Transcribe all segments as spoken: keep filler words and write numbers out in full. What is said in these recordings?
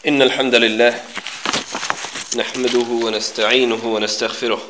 إن الحمد لله نحمده ونستعينه ونستغفره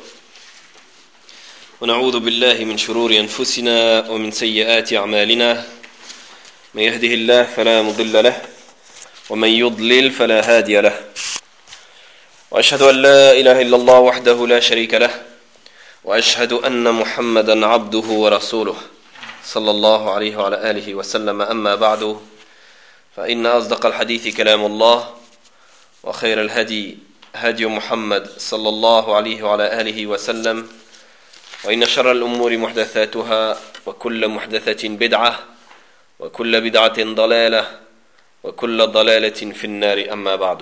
ونعوذ بالله من شرور أنفسنا ومن سيئات أعمالنا من يهده الله فلا مضل له ومن يضلل فلا هادي له وأشهد أن لا إله إلا الله وحده لا شريك له وأشهد أن محمدا عبده ورسوله صلى الله عليه وعلى آله وسلم أما بعد فإن أصدق الحديث كلام الله وخير الهدي هدي محمد صلى الله عليه وعلى آله وسلم وإن شر الأمور محدثاتها وكل محدثة بدعة وكل بدعة ضلالة وكل ضلالة في النار أما بعد.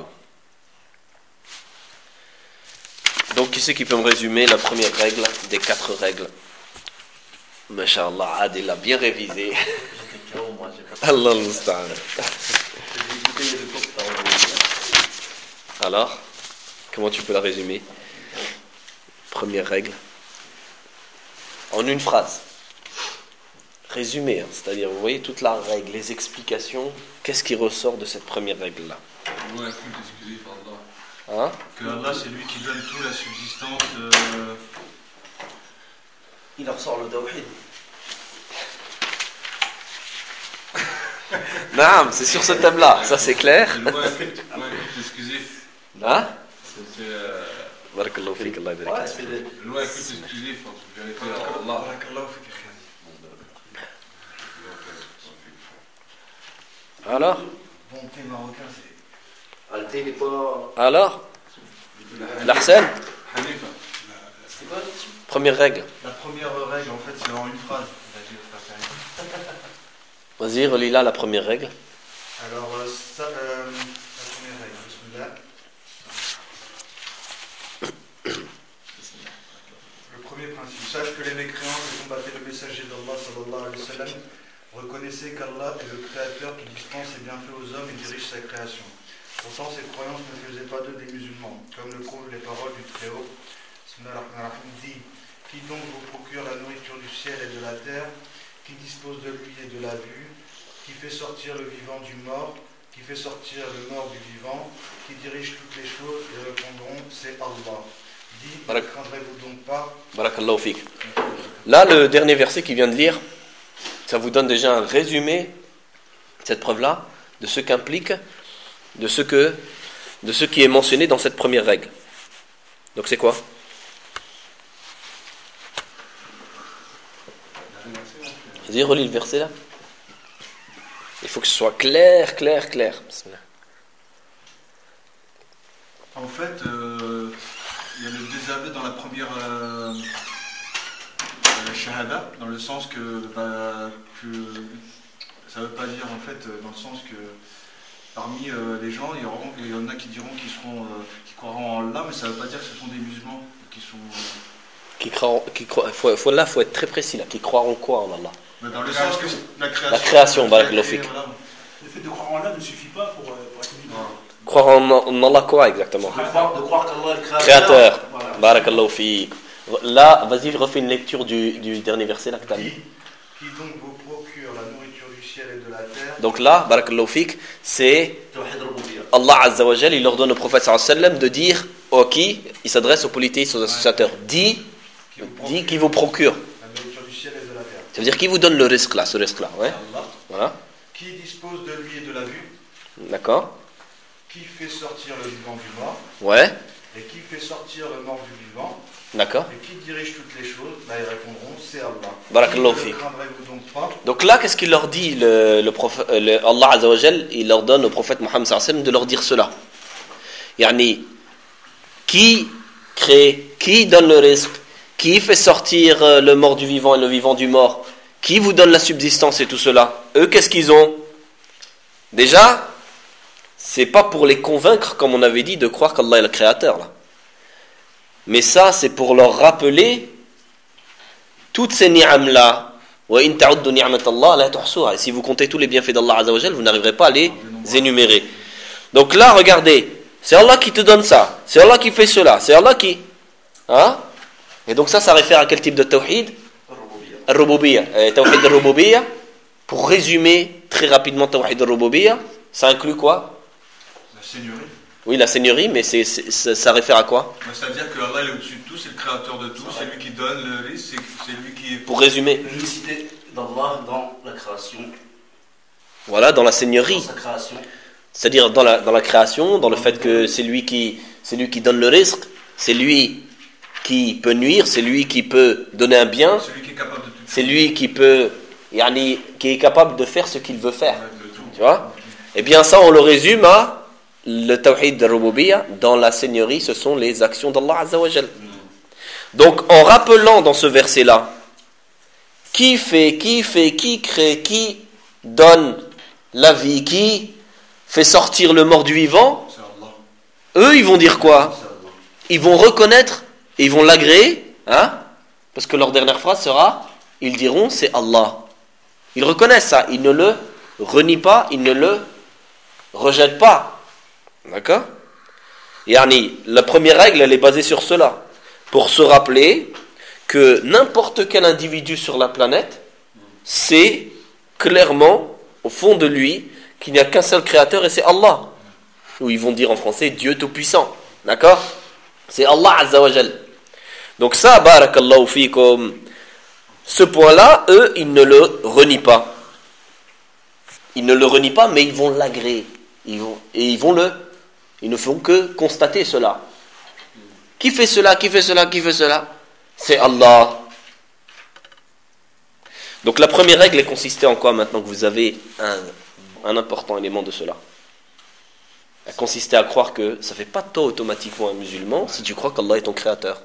Donc qui c'est qui peut me résumer la première règle des quatre règles? Masha'Allah, Adil a bien révisé. Allah al-Musta'an. Alors, comment tu peux la résumer? Première règle. En une phrase. Résumé, hein, c'est-à-dire, vous voyez toute la règle, les explications, qu'est-ce qui ressort de cette première règle-là? Ouais, tout excusé par Allah. Hein? Que Allah, c'est lui qui donne tout la subsistance. Euh... Il en ressort le tawhid. Non, c'est sur ce thème-là, ça c'est clair. C'est le ouais, excusé. Hein? C'est. Euh... Barakallahu fik, Allah yabarak. Ouais, c'est le loi écoute exclusif, en vérité, Allah. Barakallahu fik. Alors? Bonté marocain, c'est. Alté n'est pas. Alors? L'Arsen? Hanifa. C'est quoi? Première règle. La première règle, en fait, c'est en une phrase. Vas-y, relis là la première règle. Alors, euh, ça, euh, la première règle, bismillah. Le premier principe. Sache que les mécréants qui combattaient le messager d'Allah, sallallahu alayhi wa sallam, reconnaissaient qu'Allah est le créateur qui dispense ses bienfaits aux hommes et dirige sa création. Pourtant, ces croyances ne faisaient pas d'eux des musulmans, comme le prouvent les paroles du Très-Haut. Dit, qui donc vous procure la nourriture du ciel et de la terre, qui dispose de lui et de la vue, qui fait sortir le vivant du mort, qui fait sortir le mort du vivant, qui dirige toutes les choses, et répondront, c'est Allah. Dit, ne craindrez-vous donc pas? Barakallahu fik. Là, le dernier verset qu'il vient de lire, ça vous donne déjà un résumé, cette preuve-là, de ce qu'implique, de ce que, de ce qui est mentionné dans cette première règle. Donc c'est quoi? Vas-y, relis le verset là. Il faut que ce soit clair, clair, clair. En fait, euh, il y a le désaveu dans la première euh, euh, shahada, dans le sens que, bah, que ça ne veut pas dire en fait, dans le sens que parmi euh, les gens, il y, auront, il y en a qui diront qu'ils seront, euh, qui croiront en Allah, mais ça ne veut pas dire que ce sont des musulmans qui sont. Euh, qui croiront, qui croient, faut, faut, là, faut être très précis là. Qui croiront quoi en Allah? Mais dans le sens que la création. La création, barakallahu fik. Voilà. Le fait de croire en Allah ne suffit pas pour, pour être musulman. Croire en, en Allah quoi exactement? De croire, de croire qu'Allah est le créateur. Créateur. Voilà. Barakallahu fik. Là, vas-y, refais une lecture du, du dernier verset là que tu as mis. Qui donc vous procure la nourriture du ciel et de la terre. Donc là, barakallahu fik, c'est Allah Azza wa Jal, il ordonne au prophète sallallahu alayhi wa sallam de dire au qui il s'adresse aux polythéistes, aux associateurs. Dis, dis qui vous procure. La nourriture du ciel et de la terre. Ça veut dire qui vous donne le risque là, ce risque là, ouais. Allah. Voilà. Qui dispose de lui et de la vue. D'accord. Qui fait sortir le vivant du mort. Ouais. Et qui fait sortir le mort du vivant. D'accord. Et qui dirige toutes les choses. Là ils répondront, c'est Allah. Barakallahu Qui ne fik. craindrez-vous donc pas? Donc là, qu'est-ce qu'il leur dit le, le prophète, le, Allah Azza wa Jal, il leur donne au prophète Mohammed sallallahu alayhi wa sallam de leur dire cela. Yani, qui crée, qui donne le risque, qui fait sortir le mort du vivant et le vivant du mort, qui vous donne la subsistance et tout cela? Eux, qu'est-ce qu'ils ont? Déjà, c'est pas pour les convaincre, comme on avait dit, de croire qu'Allah est le créateur là. Mais ça, c'est pour leur rappeler toutes ces ni'am là. Et si vous comptez tous les bienfaits d'Allah Azza wa Jal, vous n'arriverez pas à les énumérer. Donc là, regardez, c'est Allah qui te donne ça, c'est Allah qui fait cela, c'est Allah qui... Hein? Et donc ça, ça réfère à quel type de tawhid? Al-Rububiyya. Tawhid al-Rububiyya, pour résumer très rapidement tawhid al-Rububiyya, ça inclut quoi? Seigneurie. Oui, la seigneurie, mais c'est, c'est, ça, ça réfère à quoi? C'est-à-dire que Allah est au-dessus de tout, c'est le créateur de tout, c'est lui qui donne le risque, c'est, c'est lui qui... Pour résumer. L'unicité d'Allah dans la création. Voilà, dans la seigneurie. Dans sa création. C'est-à-dire dans la, dans la création, dans le fait que c'est lui qui, c'est lui qui donne le risque, c'est lui qui peut nuire, c'est lui qui peut donner un bien, C'est lui qui est capable de tout. c'est lui qui peut, yani, qui est capable de faire ce qu'il veut faire. Tu vois? Eh bien ça, on le résume à le tawhid de Rububiyya. Dans la seigneurie, ce sont les actions d'Allah Azza wa Jal. Donc en rappelant dans ce verset-là, qui fait, qui fait, qui crée, qui donne la vie, qui fait sortir le mort du vivant, C'est Allah. eux ils vont dire quoi? Ils vont reconnaître et ils vont l'agréer, hein? Parce que leur dernière phrase sera, ils diront c'est Allah. Ils reconnaissent ça, ils ne le renient pas, ils ne le rejettent pas. D'accord? Yani, la première règle, elle est basée sur cela. Pour se rappeler que n'importe quel individu sur la planète sait clairement, au fond de lui, qu'il n'y a qu'un seul créateur et c'est Allah. Ou ils vont dire en français Dieu Tout-Puissant. D'accord? C'est Allah Azza wa Jal. Donc ça, barakallahu fikum, ce point-là, eux, ils ne le renient pas. Ils ne le renient pas, mais ils vont l'agréer. Ils vont, et ils vont le... Ils ne font que constater cela. Qui fait cela? Qui fait cela? Qui fait cela? C'est Allah. Donc la première règle est consistée en quoi maintenant que vous avez un, un important élément de cela? Elle consistait à croire que ça ne fait pas de toi automatiquement un musulman si tu crois qu'Allah est ton créateur.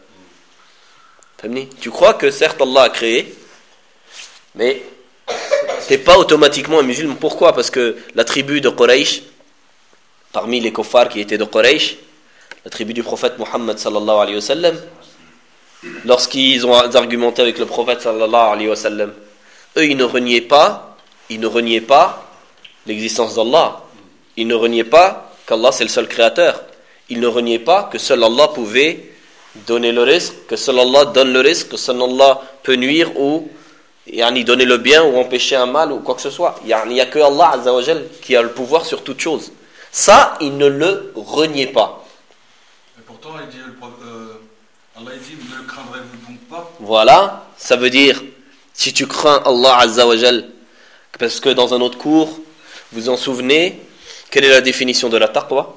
Tu crois que certes Allah a créé, mais tu n'es pas automatiquement un musulman. Pourquoi? Parce que la tribu de Quraysh, parmi les kuffars qui étaient de Quraysh, la tribu du prophète Muhammad sallallahu alayhi wa sallam, lorsqu'ils ont argumenté avec le prophète sallallahu alayhi wa sallam, eux ils ne reniaient pas, ils ne reniaient pas l'existence d'Allah. Ils ne reniaient pas qu'Allah c'est le seul créateur. Ils ne reniaient pas que seul Allah pouvait donner le risque, que seul Allah donne le risque, que seul Allah peut nuire ou yani, donner le bien ou empêcher un mal ou quoi que ce soit. Il n'y a que Allah Azza wa Jal qui a le pouvoir sur toute chose. Ça, ils ne le reniaient pas. Et pourtant, il dit, euh, Allah dit, ne le craindrez-vous donc pas? Voilà, ça veut dire, si tu crains Allah Azza wa Jal, parce que dans un autre cours, vous en souvenez, quelle est la définition de la taqwa?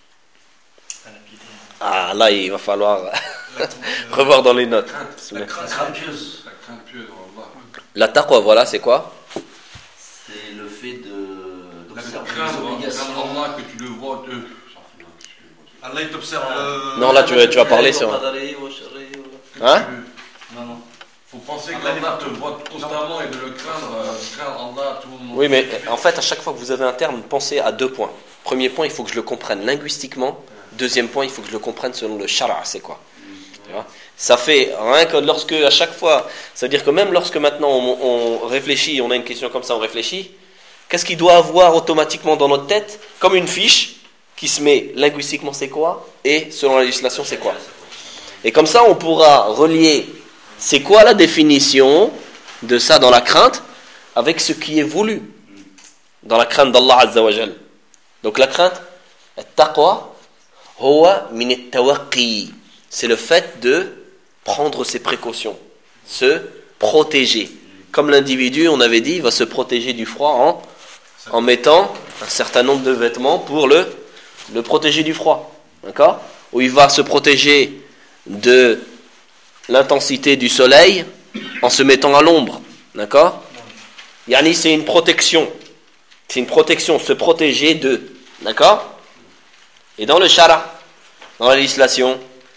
Ah, là, il va falloir revoir dans les notes. La crainte pieuse. La crainte pieuse en Allah. La taqwa, voilà, c'est quoi? C'est le fait de La d'observer crainte, les obligations. craindre Allah que tu le vois. De... Allah, il t'observe. Euh, Non, là, tu vas, tu vas parler sur... Hein? Non, non. faut penser que Allah te voit constamment et de le craindre, euh, craindre Allah tout le monde. Oui, mais en fait, à chaque fois que vous avez un terme, pensez à deux points. Premier point, il faut que je le comprenne linguistiquement. Deuxième point, il faut que je le comprenne selon le shara, c'est quoi? Tu vois? Ça fait rien que lorsque, à chaque fois, ça veut dire que même lorsque maintenant on, on réfléchit, on a une question comme ça, on réfléchit, qu'est-ce qu'il doit avoir automatiquement dans notre tête? Comme une fiche qui se met linguistiquement c'est quoi et selon la législation c'est quoi. Et comme ça, on pourra relier c'est quoi la définition de ça dans la crainte avec ce qui est voulu dans la crainte d'Allah Azza wa Jal. Donc la crainte, at-taqwa, huwa min at-tawaqqi, c'est le fait de prendre ses précautions, se protéger. Comme l'individu, on avait dit, il va se protéger du froid en, en mettant un certain nombre de vêtements pour le, le protéger du froid. D'accord? Ou il va se protéger de l'intensité du soleil en se mettant à l'ombre. D'accord? Yani, c'est une protection. C'est une protection, se protéger de. D'accord? Et dans le shara, dans la législation,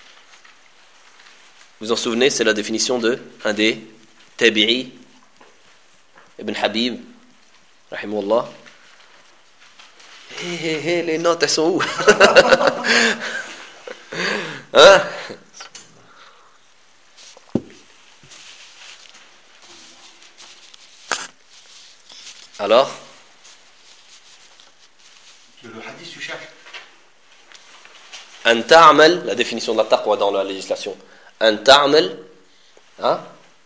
vous en souvenez, c'est la définition de un des tabi'i, Ibn Habib, rahimahullah. Hé hé hé, les notes, elles sont où? Hein? Alors? Le hadith, tu cherches. An ta'amal, la définition de la taqwa dans la législation. An ta'amal, hein?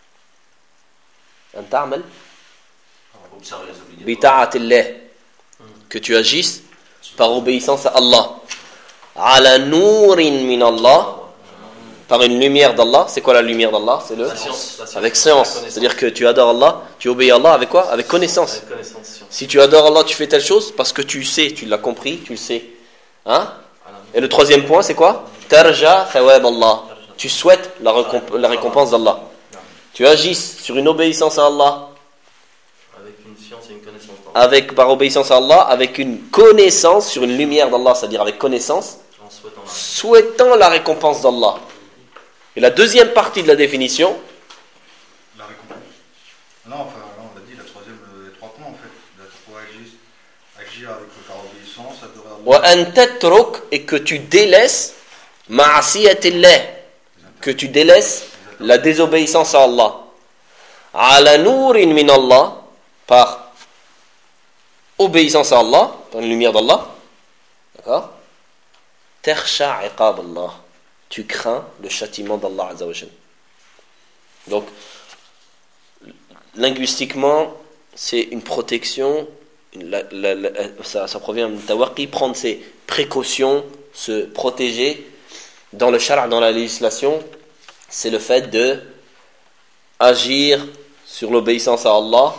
An ta'amal, Observer les obligations. bi ta'atillah, que tu agisses par obéissance à Allah. Ala nourin min Allah, par une lumière d'Allah. C'est quoi la lumière d'Allah? C'est le La science. La science. avec science. C'est-à-dire que tu adores Allah, tu obéis à Allah avec quoi? Avec connaissance. Avec connaissance, science. Si tu adores Allah, tu fais telle chose parce que tu sais, tu l'as compris, tu le sais. Hein? Et le troisième point, c'est quoi? Tarja thawab Allah. Tu souhaites la, récomp- la récompense d'Allah. Tu agis sur une obéissance à Allah, Avec une science et une connaissance. d'Allah. avec par obéissance à Allah, avec une connaissance sur une lumière d'Allah, c'est-à-dire avec connaissance, En souhaitant la souhaitant la récompense d'Allah. Et la deuxième partie de la définition, La récompense. Non, enfin, là, on l'a dit, la troisième, euh, les trois points en fait. La trois agir, agir avec par obéissance, adorer wa Allah. an tatruk, et que tu délaisses ma'asiyatillah, que tu délaisses la désobéissance à Allah. Ala nourin min Allah, par obéissance à Allah, par une lumière d'Allah. D'accord? Takhsha iqab Allah. Tu crains le châtiment d'Allah Azza wa Jal. Donc, linguistiquement, c'est une protection, une- la- la- la- ça, ça provient de tawaqi, prendre ses précautions, se protéger. Dans le shara', dans la législation, c'est le fait de agir sur l'obéissance à Allah,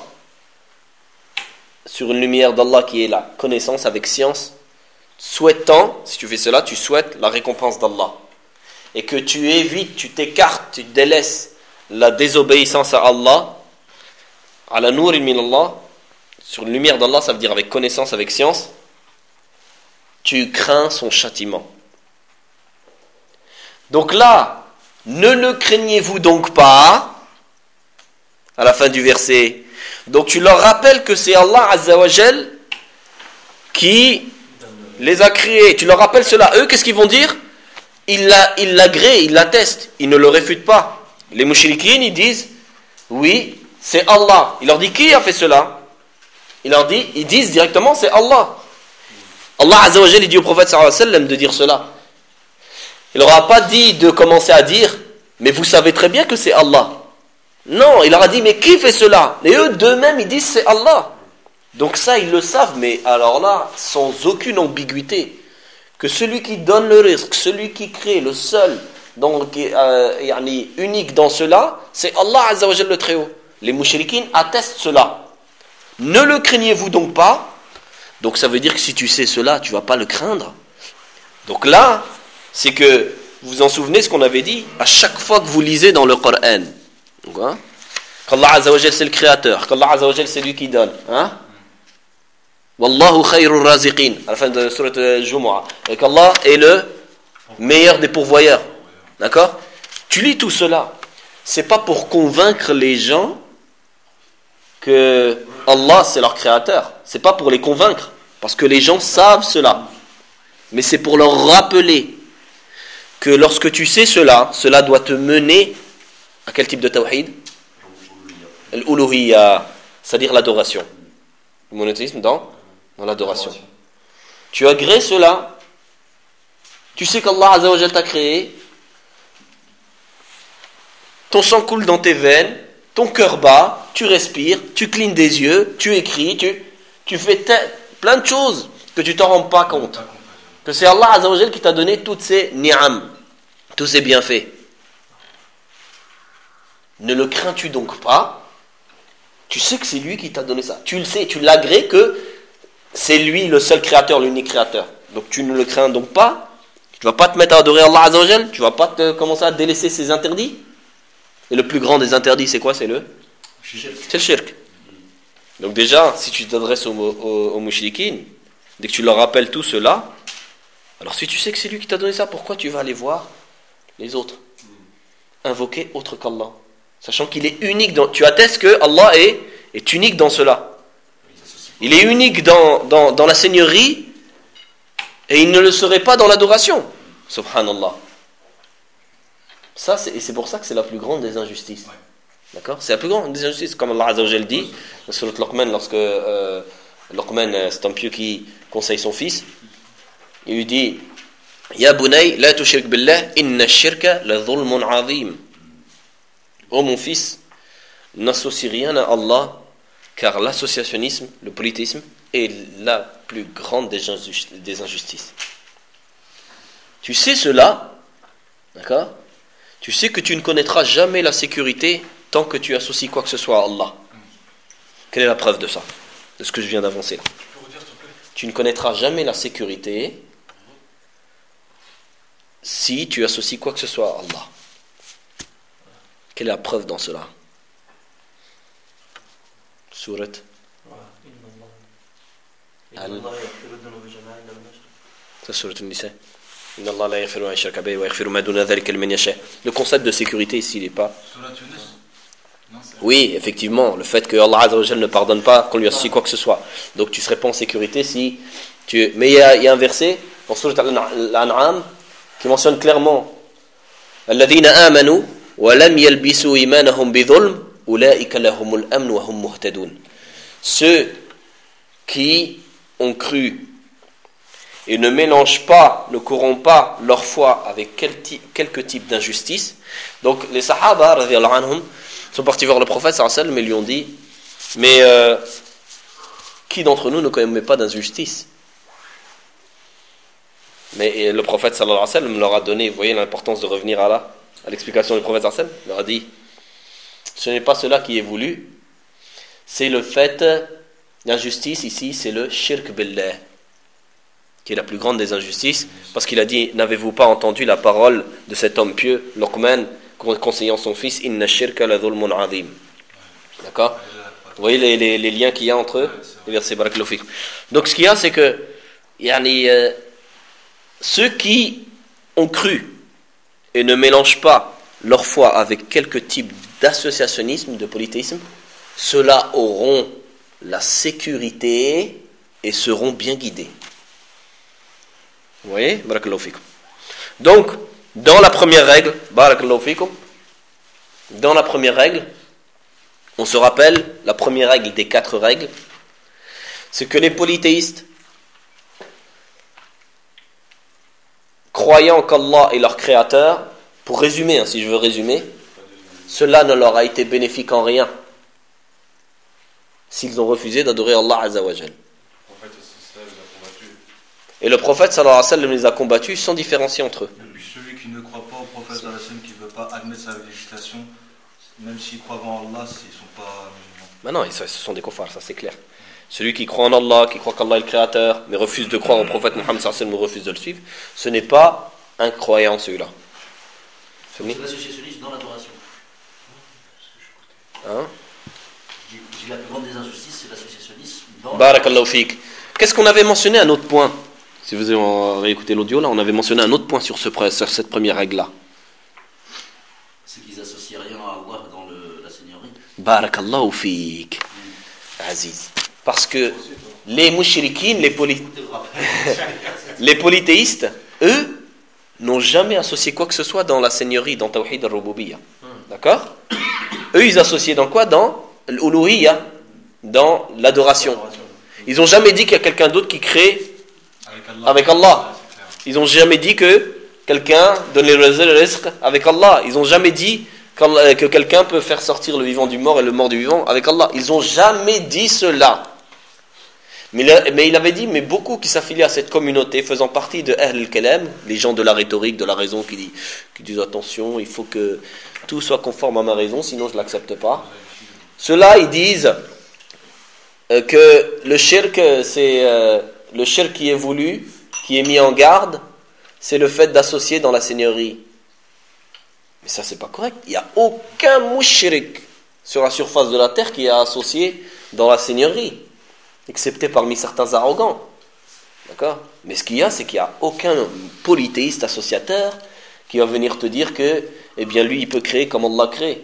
sur une lumière d'Allah qui est la connaissance avec science, souhaitant, si tu fais cela, tu souhaites la récompense d'Allah. Et que tu évites, tu t'écartes, tu délaisses la désobéissance à Allah, à la nour min Allah, sur une lumière d'Allah, ça veut dire avec connaissance, avec science, tu crains son châtiment. Donc là, ne le craignez-vous donc pas, à la fin du verset. Donc tu leur rappelles que c'est Allah Azza wa Jal qui les a créés. Tu leur rappelles cela. Eux, qu'est-ce qu'ils vont dire? Ils la- ils l'agréent, ils l'attestent, ils ne le réfutent pas. Les mouchriquines, ils disent, oui, c'est Allah. Il leur dit, qui a fait cela? Il leur dit, ils disent directement, c'est Allah. Allah Azza wa Jal, il dit au prophète sallallahu alayhi wa sallam de dire cela. Il leur a pas dit de commencer à dire, mais vous savez très bien que c'est Allah. Non, il leur a dit, mais qui fait cela? Et eux, d'eux-mêmes, ils disent, c'est Allah. Donc ça, ils le savent, mais alors là, sans aucune ambiguïté, que celui qui donne le risque, celui qui crée, le seul, donc, euh, yani, unique dans cela, c'est Allah Azza wa Jalla le Très-Haut. Les mouchriquines attestent cela. Ne le craignez-vous donc pas? Donc ça veut dire que si tu sais cela, tu ne vas pas le craindre. Donc là, c'est que, vous vous en souvenez ce qu'on avait dit? À chaque fois que vous lisez dans le Coran, donc, hein, qu'Allah Azza wa Jalla c'est le créateur, qu'Allah Azza wa Jalla c'est lui qui donne, hein? Wallahu khayrul raziqin, à la fin de la sourate Al-Jumu'ah, et qu'Allah est le meilleur des pourvoyeurs. D'accord? Tu lis tout cela, c'est pas pour convaincre les gens que Allah c'est leur créateur, c'est pas pour les convaincre, parce que les gens savent cela, mais c'est pour leur rappeler que lorsque tu sais cela, cela doit te mener à quel type de tawhid? Al-uluhiyya, c'est-à-dire l'adoration. Le monothéisme dans, dans l'adoration. Tu agrées cela, tu sais qu'Allah Azza wa Jalla t'a créé, ton sang coule dans tes veines, ton cœur bat, tu respires, tu clignes des yeux, tu écris, tu, tu fais te- plein de choses que tu t'en rends pas compte. Que c'est Allah Azza wa Jalla qui t'a donné toutes ces ni'am, tous ces bienfaits. Ne le crains-tu donc pas? Tu sais que c'est lui qui t'a donné ça. Tu le sais, tu l'agrées que c'est lui le seul créateur, l'unique créateur. Donc tu ne le crains donc pas. Tu ne vas pas te mettre à adorer Allah Azza wa Jalla. Tu ne vas pas te, commencer à délaisser ses interdits. Et le plus grand des interdits, c'est quoi? C'est le C'est le shirk. Donc déjà, si tu t'adresses aux, aux, aux mouchriquines, dès que tu leur rappelles tout cela, alors si tu sais que c'est lui qui t'a donné ça, pourquoi tu vas aller voir les autres invoquer autre qu'Allah? Sachant qu'il est unique dans... Tu attestes que Allah est, est unique dans cela. Il est unique dans, dans, dans la seigneurie et il ne le serait pas dans l'adoration. Subhanallah. Ça, c'est, et c'est pour ça que c'est la plus grande des injustices. D'accord? C'est la plus grande des injustices. Comme Allah Azza wa Jalla dit, sur le Luqman, lorsque euh, Luqman, c'est un pieux qui conseille son fils, il lui dit Ya bunay, la tushrik billah, inna shirka la dhulmun azim. Oh mon fils, n'associe rien à Allah, car l'associationnisme, le polythéisme, est la plus grande des injustices. Tu sais cela, d'accord? Tu sais que tu ne connaîtras jamais la sécurité tant que tu associes quoi que ce soit à Allah. Quelle est la preuve de ça? De ce que je viens d'avancer là. Tu ne connaîtras jamais la sécurité si tu associes quoi que ce soit à Allah. Quelle est la preuve dans cela? Surat Al... C'est Surat An-Nisa. Le concept de sécurité ici, il n'est pas. Oui, effectivement, le fait que Allah Azza wa Jal ne pardonne pas qu'on lui associe quoi que ce soit. Donc tu ne serais pas en sécurité si tu. Mais il y a, il y a un verset dans Surat Al-An'am qui mentionne clairement Alladhina amanu wa lam yalbisu imanahum bidhulm ulaika lahumul amn wa hum muhtadun. Ceux qui ont cru et ne mélangent pas, ne corrompent pas leur foi avec quel type, quelque type d'injustice. Donc les Sahaba radhiyallahu anhum sont partis voir le prophète sallallahu alayhi wa sallam et lui ont dit mais euh, qui d'entre nous ne commet pas d'injustice? Mais le prophète sallallahu alayhi wa sallam leur a donné, vous voyez l'importance de revenir à la, à l'explication du prophète sallallahu alayhi wa sallam, il leur a dit ce n'est pas cela qui est voulu, c'est le fait, l'injustice ici c'est le shirk billah, qui est la plus grande des injustices, parce qu'il a dit n'avez-vous pas entendu la parole de cet homme pieux, Luqman, conseillant son fils, inna shirka la dhulmun azim. D'accord? Vous voyez les, les, les liens qu'il y a entre eux, les versets barakallahu fikum. Donc ce qu'il y a c'est que yani, euh, ceux qui ont cru et ne mélangent pas leur foi avec quelque type d'associationnisme, de polythéisme, ceux-là auront la sécurité et seront bien guidés. Vous voyez? Barakallahu fikum. Donc, dans la première règle, barakallahu fikum, dans la première règle, on se rappelle, la première règle des quatre règles, c'est que les polythéistes, croyant qu'Allah est leur créateur, pour résumer, hein, si je veux résumer, cela ne leur a été bénéfique en rien s'ils ont refusé d'adorer Allah Azza wa Jal. Et le prophète sallallahu alayhi wa sallam les a combattus sans différencier entre eux. Et puis celui qui ne croit pas au prophète sallallahu alayhi wa sallam, qui ne veut pas admettre sa législation, même s'il croit en Allah, ils ne sont pas musulmans. Mais non, ce sont des kuffars, ça c'est clair. Celui qui croit en Allah, qui croit qu'Allah est le créateur, mais refuse de croire au prophète Mohammed sallallahu alayhi wa sallam ou refuse de le suivre, ce n'est pas un croyant celui-là. C'est l'associationnisme dans l'adoration. Hein? Je dis la plus grande des injustices, c'est l'associationnisme dans Barakallahu fik. Qu'est-ce qu'on avait mentionné un autre point? Si vous avez réécouté l'audio, là, on avait mentionné un autre point sur, ce, sur cette première règle-là. C'est qu'ils associent rien à Allah dans le, la seigneurie. Barakallahu fik. Mm. Aziz. Parce que les mouchriquines, les, poly... les polythéistes, eux, n'ont jamais associé quoi que ce soit dans la seigneurie, dans Tawhid al-Rububiyya. Mm. D'accord? Eux, ils associaient dans quoi? Dans l'uluhiyya, dans l'adoration. Ils n'ont jamais dit qu'il y a quelqu'un d'autre qui crée avec Allah. Avec Allah. Ils n'ont jamais dit que quelqu'un donne le rizq avec Allah. Ils n'ont jamais dit que quelqu'un peut faire sortir le vivant du mort et le mort du vivant avec Allah. Ils n'ont jamais dit cela. Mais, mais il avait dit, mais beaucoup qui s'affilient à cette communauté, faisant partie de Ahl al-Kalam, les gens de la rhétorique, de la raison, qui, dit, qui disent attention, il faut que tout soit conforme à ma raison, sinon je ne l'accepte pas. Ceux-là, ils disent euh, que le shirk, c'est euh, le shirk qui est voulu, qui est mis en garde, c'est le fait d'associer dans la seigneurie. Mais ça, c'est pas correct. Il n'y a aucun mushrik sur la surface de la terre qui est associé dans la seigneurie, excepté parmi certains arrogants. D'accord? Mais ce qu'il y a, c'est qu'il n'y a aucun polythéiste associateur qui va venir te dire que, eh bien, lui, il peut créer comme Allah crée.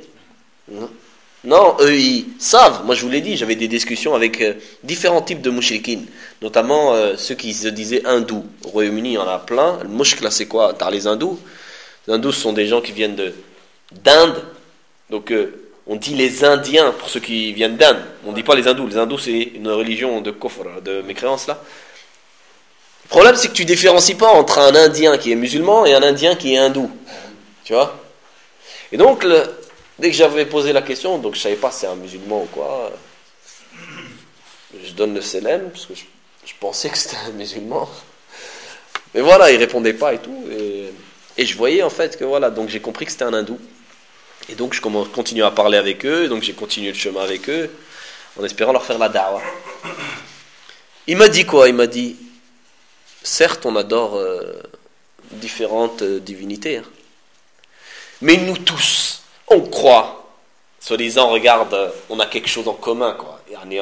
Non, eux, ils savent. Moi, je vous l'ai dit, j'avais des discussions avec euh, différents types de mouchriquines, notamment euh, ceux qui se disaient hindous. Au Royaume-Uni, il y en a plein. Le mouchk, là, c'est quoi? T'as les hindous. Les hindous, ce sont des gens qui viennent de, d'Inde. Donc, euh, on dit les Indiens pour ceux qui viennent d'Inde. On ne dit pas les hindous. Les hindous, c'est une religion de kufr, de mécréance, là. Le problème, c'est que tu ne différencies pas entre un Indien qui est musulman et un Indien qui est hindou. Tu vois? Et donc, le, dès que j'avais posé la question, donc je ne savais pas si c'est un musulman ou quoi, je donne le selem, parce que je, je pensais que c'était un musulman. Mais voilà, il répondait pas et tout. Et, et je voyais en fait que voilà, donc j'ai compris que c'était un hindou. Et donc je continue à parler avec eux, et donc j'ai continué le chemin avec eux, en espérant leur faire la da'wa. Il m'a dit quoi? Il m'a dit, certes on adore euh, différentes euh, divinités, hein, mais nous tous, on croit, soi-disant, regarde, on a quelque chose en commun, quoi.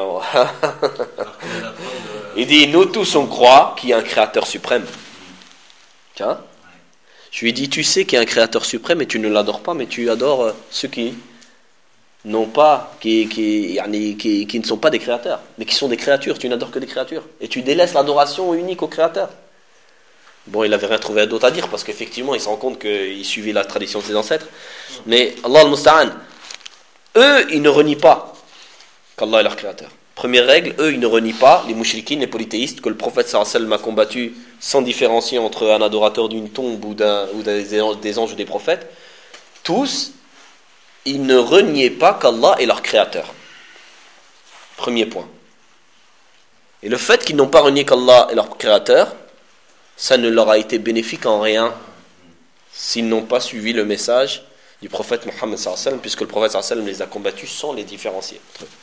Il dit, nous tous on croit qu'il y a un créateur suprême. Tiens. Je lui ai dit, tu sais qu'il y a un créateur suprême et tu ne l'adores pas, mais tu adores euh, ceux qui n'ont pas, qui, qui, qui, qui ne sont pas des créateurs, mais qui sont des créatures. Tu n'adores que des créatures. Et tu délaisses l'adoration unique au créateur. Bon, il n'avait rien trouvé d'autre à dire, parce qu'effectivement, il se rend compte qu'il suivait la tradition de ses ancêtres. Mais Allah al-Musta'an, eux, ils ne renient pas qu'Allah est leur créateur. Première règle, eux, ils ne renient pas, les mouchriquines, les polythéistes, que le prophète sallallahu alayhi wa sallam a combattu sans différencier entre un adorateur d'une tombe ou, d'un, ou des, anges, des anges ou des prophètes. Tous, ils ne reniaient pas qu'Allah est leur créateur. Premier point. Et le fait qu'ils n'ont pas renié qu'Allah est leur créateur, ça ne leur a été bénéfique en rien s'ils n'ont pas suivi le message du prophète Mohammed sallallahu alayhi wa sallam, puisque le prophète sallallahu alayhi wa sallam les a combattus sans les différencier.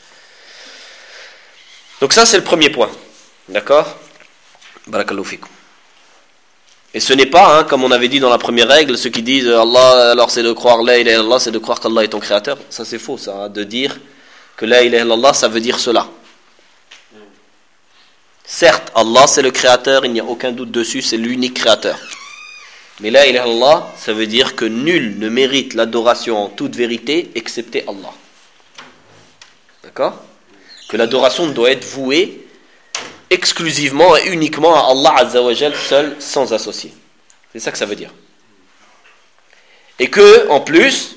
Donc ça c'est le premier point, d'accord? Barakallahu fikum. Et ce n'est pas, hein, comme on avait dit dans la première règle, ceux qui disent Allah, alors c'est de croire la ilaha illallah, c'est de croire qu'Allah est ton créateur. Ça c'est faux, ça, hein, de dire que la ilaha illallah, ça veut dire cela. Certes, Allah c'est le créateur, il n'y a aucun doute dessus, c'est l'unique créateur. Mais la ilaha illallah, ça veut dire que nul ne mérite l'adoration en toute vérité excepté Allah. D'accord? Que l'adoration doit être vouée exclusivement et uniquement à Allah Azza wa Jal seul, sans associé. C'est ça que ça veut dire. Et que, en plus,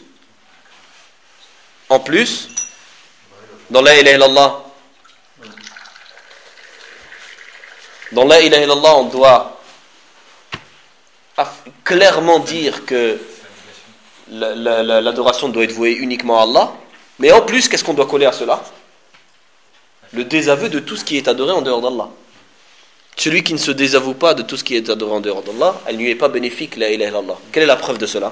en plus, dans la ilaha illallah, dans la ilaha illallah, on doit clairement dire que la, la, la, l'adoration doit être vouée uniquement à Allah. Mais en plus, qu'est-ce qu'on doit coller à cela? Le désaveu de tout ce qui est adoré en dehors d'Allah. Celui qui ne se désavoue pas de tout ce qui est adoré en dehors d'Allah, elle ne lui est pas bénéfique, la ilaha illallah. Quelle est la preuve de cela?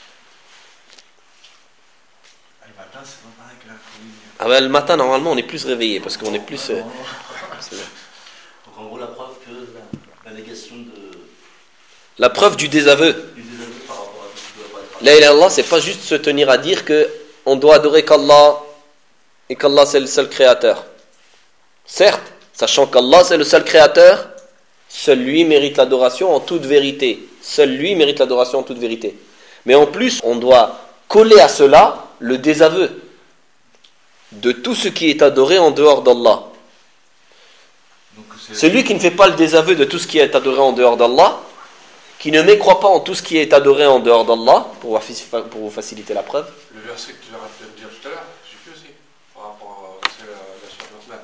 Ah ben, le matin, normalement, on est plus réveillé, parce qu'on est plus... Euh, Donc en gros, la preuve que la, la négation de... La preuve du désaveu. Du désaveu par rapport à tout ce qui doit pas être... La ilaha illallah, c'est pas juste se tenir à dire qu'on doit adorer qu'Allah, et qu'Allah c'est le seul créateur. Certes, sachant qu'Allah c'est le seul créateur, seul lui mérite l'adoration en toute vérité. Seul lui mérite l'adoration en toute vérité. Mais en plus, on doit coller à cela le désaveu de tout ce qui est adoré en dehors d'Allah. Celui qui ne fait pas le désaveu de tout ce qui est adoré en dehors d'Allah, qui ne mécroit pas en tout ce qui est adoré en dehors d'Allah, pour vous faciliter la preuve. Le verset que tu as rappelé de dire tout à l'heure, suffit aussi, par rapport à la, la surprise.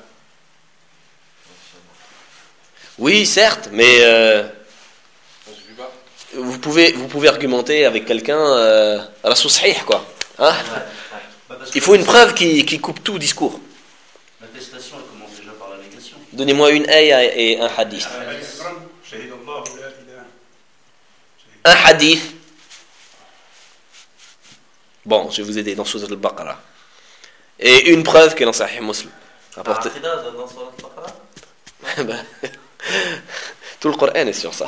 Oui, certes, mais euh, vous pouvez vous pouvez argumenter avec quelqu'un euh, à la sahih, quoi. Hein? Ouais, ouais. Bah il faut une preuve qui, qui coupe tout discours. L'attestation, elle commence déjà par la négation. Donnez-moi une ayah et un hadith. Un hadith. Bon, je vais vous aider dans Sourate al-Baqarah. Et une preuve qui est dans Sahih Muslim. Rapporté. Tout le Coran est sur ça.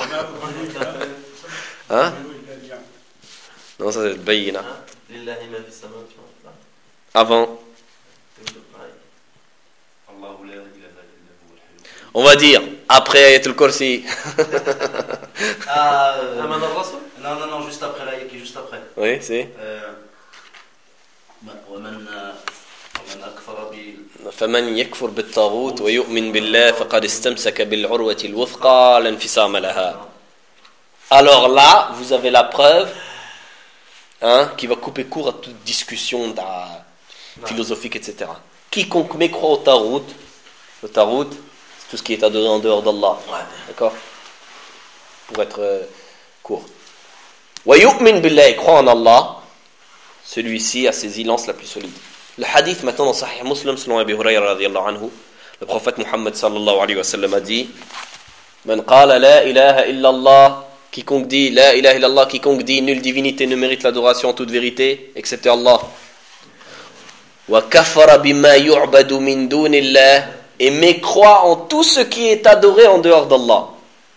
Hein? Non, ça c'est le Bayyina. Avant. On va dire après Ayatul Kursi. Ah, euh, non, non, non, juste après l'ayat qui est juste après. Oui, c'est. فمن يكفر بالطاغوت ويؤمن بالله فقد استمسك بالعروة الوثقى لا انفصام لها. Alors là, vous avez la preuve, hein, qui va couper court à toute discussion philosophique, et cetera. Quiconque mécroit au tarout, le tarout, c'est tout ce qui est adoré en dehors d'Allah. D'accord? Pour être euh, court. Wa yu'min billah, croit en Allah, celui-ci a ses ilances la plus solide. Le hadith maintenant dans Sahih Muslim selon Abi Hurayra radiyallahu anhu, Le prophète Muhammad sallallahu alayhi wa sallam a dit Man qala la ilaha illallah, quiconque dit la ilaha illallah, quiconque dit nulle divinité ne mérite l'adoration en toute vérité, excepté Allah. Wa kafara bima yu'badu min dunillah, et mécroit en tout ce qui est adoré en dehors d'Allah.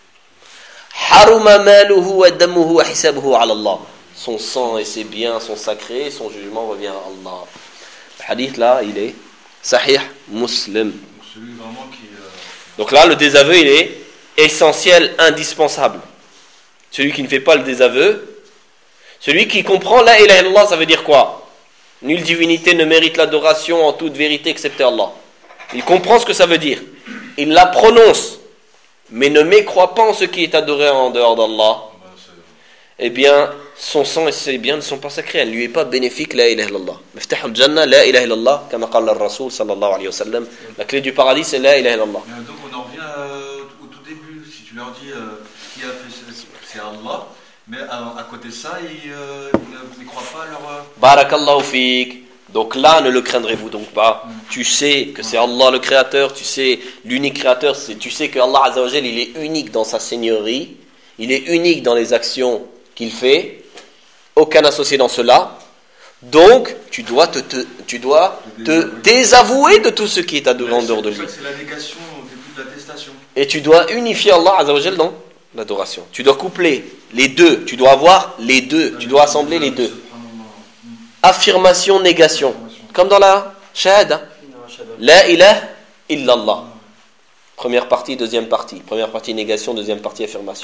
Haruma maluhu wa damuhu wa hisabuhu ala Allah. Son sang et ses biens sont sacrés, son jugement revient à Allah. Le hadith là, il est Sahih Muslim. Celui vraiment qui. Euh... Donc là, le désaveu, il est essentiel, indispensable. Celui qui ne fait pas le désaveu, celui qui comprend la ilaha illallah, ça veut dire quoi? Nulle divinité ne mérite l'adoration en toute vérité excepté Allah. Il comprend ce que ça veut dire. Il la prononce, mais ne mécroit pas en ce qui est adoré en dehors d'Allah. Eh bien, son sang et ses biens ne sont pas sacrés. Elle ne lui est pas bénéfique, la ilaha illallah. Miftah al-Jannah, la ilaha illallah, comme a dit le Rasoul sallallahu alayhi wa sallam. La clé du paradis, c'est la ilaha illallah. Euh, donc on en revient euh, au tout début. Si tu leur dis euh, qui a fait ça, c'est Allah, mais à, à côté de ça, ils euh, ne croient pas à leur. Euh... Barakallahu fik. Donc là, ne le craindrez-vous donc pas. Mm. Tu sais que c'est Allah le créateur, tu sais l'unique créateur, c'est, tu sais que Allah Azza wa Jal, il est unique dans sa seigneurie, il est unique dans les actions qu'il fait, aucun associé dans cela. Donc, tu dois te, te, tu dois te désavouer de tout ce qui est adoré en dehors de lui. C'est la négation au début de l'attestation. Et tu dois unifier Allah Azza wa Jal dans l'adoration. Tu dois coupler les deux, tu dois avoir les deux, tu dois assembler les deux. Affirmation, négation. Comme dans la shahada. La ilaha illallah. Première partie, deuxième partie. Première partie, négation, deuxième partie, affirmation.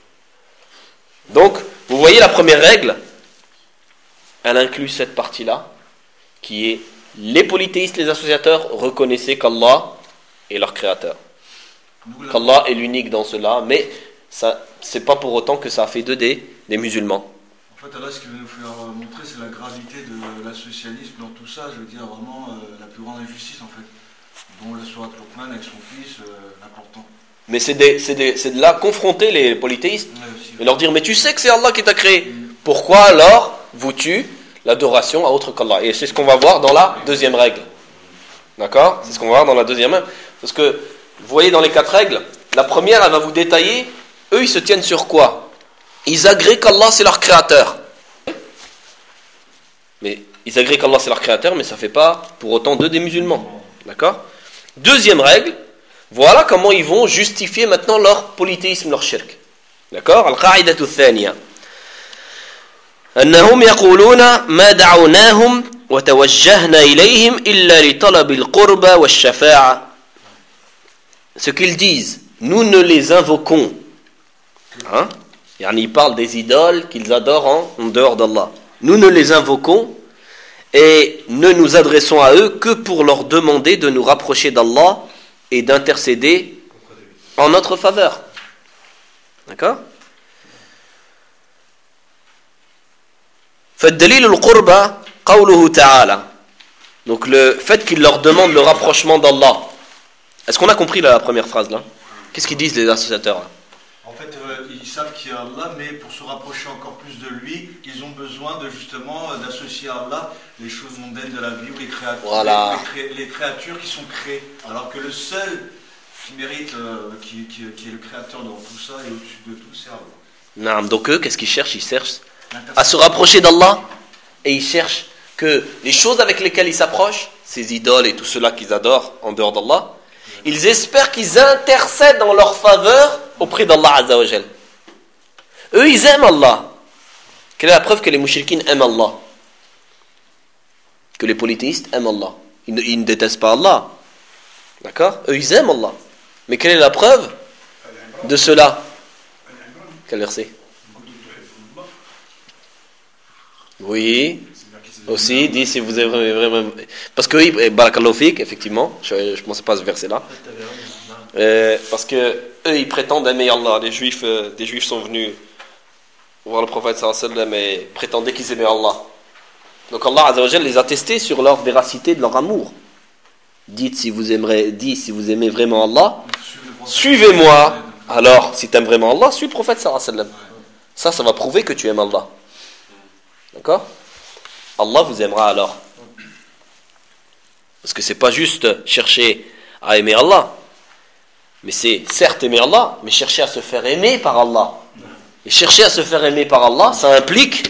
Donc, vous voyez la première règle, elle inclut cette partie-là, qui est les polythéistes, les associateurs, reconnaissez qu'Allah est leur créateur. Qu'Allah est l'unique dans cela, mais ça, c'est pas pour autant que ça a fait d'eux des, des musulmans. En fait, là, ce qu'il veut nous faire montrer, c'est la gravité de l'associalisme dans tout ça. Je veux dire, vraiment, euh, la plus grande injustice, en fait. Dont le Surat Luqman avec son fils, euh, l'important. Mais c'est, des, c'est, des, c'est de là confronter les polythéistes ouais, aussi, et leur dire, mais tu sais que c'est Allah qui t'a créé. Mm. Pourquoi alors vous tuez l'adoration à autre qu'Allah? Et c'est ce qu'on va voir dans la deuxième règle. D'accord? C'est ce qu'on va voir dans la deuxième règle. Parce que, vous voyez dans les quatre règles, la première, elle va vous détailler, eux, ils se tiennent sur quoi? Ils agréent qu'Allah c'est leur créateur. Mais ils agréent qu'Allah c'est leur créateur, mais ça ne fait pas pour autant d'eux des musulmans. D'accord? Deuxième règle, voilà comment ils vont justifier maintenant leur polythéisme, leur shirk. D'accord? Al-qa'idatu thaniya. أنهم يقولون ما دعوناهم وتوجهنا إليهم إلا لطلب القربى والشفاعة. Ce qu'ils disent, nous ne les invoquons. Hein? Ils parlent des idoles qu'ils adorent en, en dehors d'Allah. Nous ne les invoquons et ne nous adressons à eux que pour leur demander de nous rapprocher d'Allah et d'intercéder en notre faveur. D'accord? فالدليل القربى قوله تعالى. Donc le fait qu'ils leur demandent le rapprochement d'Allah. Est-ce qu'on a compris la première phrase là? Qu'est-ce qu'ils disent les associateurs là? En fait, euh, ils savent qu'il y a Allah, mais pour se rapprocher encore plus de lui, ils ont besoin de justement euh, d'associer à Allah les choses mondaines de la vie ou les créatures, voilà. les, les, les créatures qui sont créées. Alors que le seul qui mérite, euh, qui, qui, qui est le créateur dans tout ça et au-dessus de tout, c'est Allah. Non, donc eux, qu'est-ce qu'ils cherchent? Ils cherchent à se rapprocher d'Allah et ils cherchent que les choses avec lesquelles ils s'approchent, ces idoles et tout cela qu'ils adorent en dehors d'Allah, ils espèrent qu'ils intercèdent en leur faveur auprès d'Allah Azza wa Jal. Eux, ils aiment Allah. Quelle est la preuve que les mouchriquins aiment Allah? Que les polythéistes aiment Allah. Ils ne, ils ne détestent pas Allah. D'accord? Eux, ils aiment Allah. Mais quelle est la preuve de cela? Quel verset? Oui. Aussi, dit si vous avez vraiment. Parce que, oui, Barakallahu fik, effectivement, je ne pensais pas à ce verset-là. Euh, parce que eux, ils prétendent aimer Allah. Les juifs, euh, des juifs sont venus voir le prophète sallallahu alayhi wa sallam et prétendaient qu'ils aimaient Allah. Donc Allah Azza wa Jal les a testés sur leur véracité de leur amour. Dites si vous aimerez, dites si vous aimez vraiment Allah, suivez-moi. Alors, si tu aimes vraiment Allah, suis le prophète sallallahu alayhi wa sallam. Ça, ça va prouver que tu aimes Allah. D'accord? Allah vous aimera alors. Parce que c'est pas juste chercher à aimer Allah. Mais c'est certes aimer Allah, mais chercher à se faire aimer par Allah. Et chercher à se faire aimer par Allah, ça implique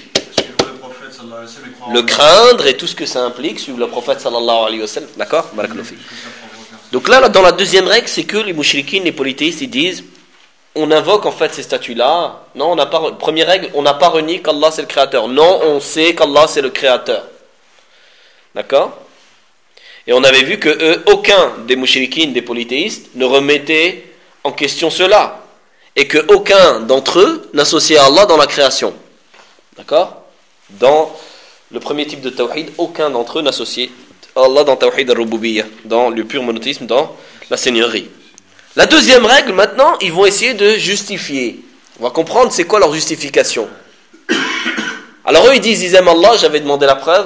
le craindre et tout ce que ça implique, suivre le prophète sallallahu alayhi wa sallam. D'accord? Barakallahu fik. Donc là, dans la deuxième règle, c'est que les mouchrikines, les polythéistes, ils disent, on invoque en fait ces statues-là. Non, on n'a pas. Première règle, on n'a pas renié qu'Allah c'est le créateur. Non, on sait qu'Allah c'est le créateur. D'accord? Et on avait vu que eux, aucun des mouchrikines, des polythéistes, ne remettait en question cela. Et que aucun d'entre eux n'associait Allah dans la création. D'accord? Dans le premier type de tawhid, aucun d'entre eux n'associait Allah dans tawhid al-rububiyyah, dans le pur monothéisme, dans la seigneurie. La deuxième règle, maintenant, ils vont essayer de justifier. On va comprendre c'est quoi leur justification. Alors eux, ils disent, ils aiment Allah, j'avais demandé la preuve.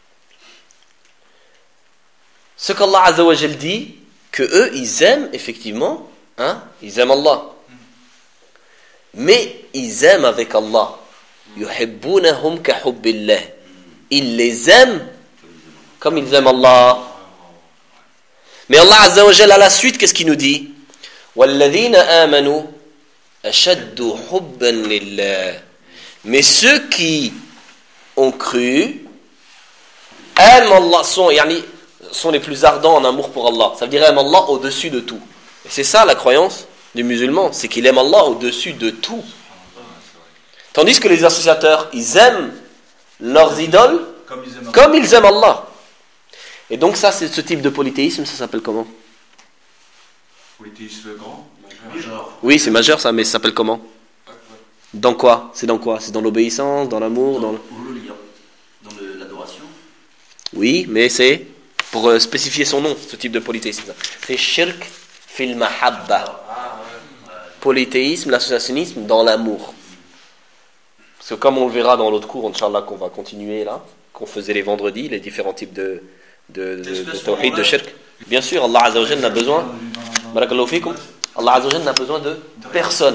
Ce qu'Allah Azza wa Jal dit, que eux, ils aiment, effectivement, hein, ils aiment Allah. Mais ils aiment avec Allah. Yuhibbunahum ka hubbillah. Ils les aiment comme ils aiment Allah. Mais Allah Azza wa Jal, à la suite, qu'est-ce qu'il nous dit? وَالَّذِينَ آمَنُوا أَشَدُّ حُبًّا لِلَّهِ. Mais ceux qui ont cru aiment Allah, sont, yani, sont les plus ardents en amour pour Allah. Ça veut dire aiment Allah au-dessus de tout. Et c'est ça la croyance du musulman, c'est qu'il aime Allah au-dessus de tout. Tandis que les associateurs, ils aiment leurs idoles Comme ils aiment comme ils aiment Allah. Et donc ça, c'est ce type de polythéisme, ça s'appelle comment? Polythéisme grand. Major. Oui, c'est majeur ça, mais ça s'appelle comment? Dans quoi? C'est dans quoi? C'est dans l'obéissance, dans l'amour, dans le... Uluhiyya, dans le- l'adoration. Oui, mais c'est pour euh, spécifier son nom, ce type de polythéisme. C'est shirk fil mahabba. Polythéisme, l'associationnisme dans l'amour. Parce que comme on le verra dans l'autre cours, Inch'Allah, qu'on va continuer là, qu'on faisait les vendredis, les différents types de, de, de, de, de tawhid, de shirk. Bien sûr, Allah Azza wa Jal n'a besoin, barakallahu fikum, Allah Azza wa Jal n'a besoin de personne.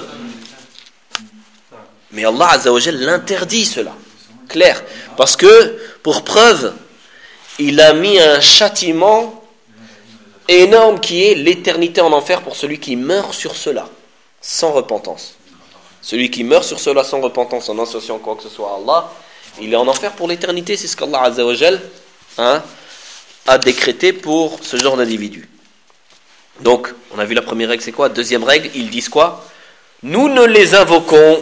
Mais Allah Azza wa Jal l'interdit cela. Clair. Parce que, pour preuve, il a mis un châtiment énorme qui est l'éternité en enfer pour celui qui meurt sur cela, sans repentance. Celui qui meurt sur cela sans repentance, en associant quoi que ce soit à Allah, il est en enfer pour l'éternité. C'est ce qu'Allah Azza wa Jal, hein, a décrété pour ce genre d'individu. Donc, on a vu la première règle, c'est quoi? Deuxième règle, ils disent quoi? Nous ne les invoquons,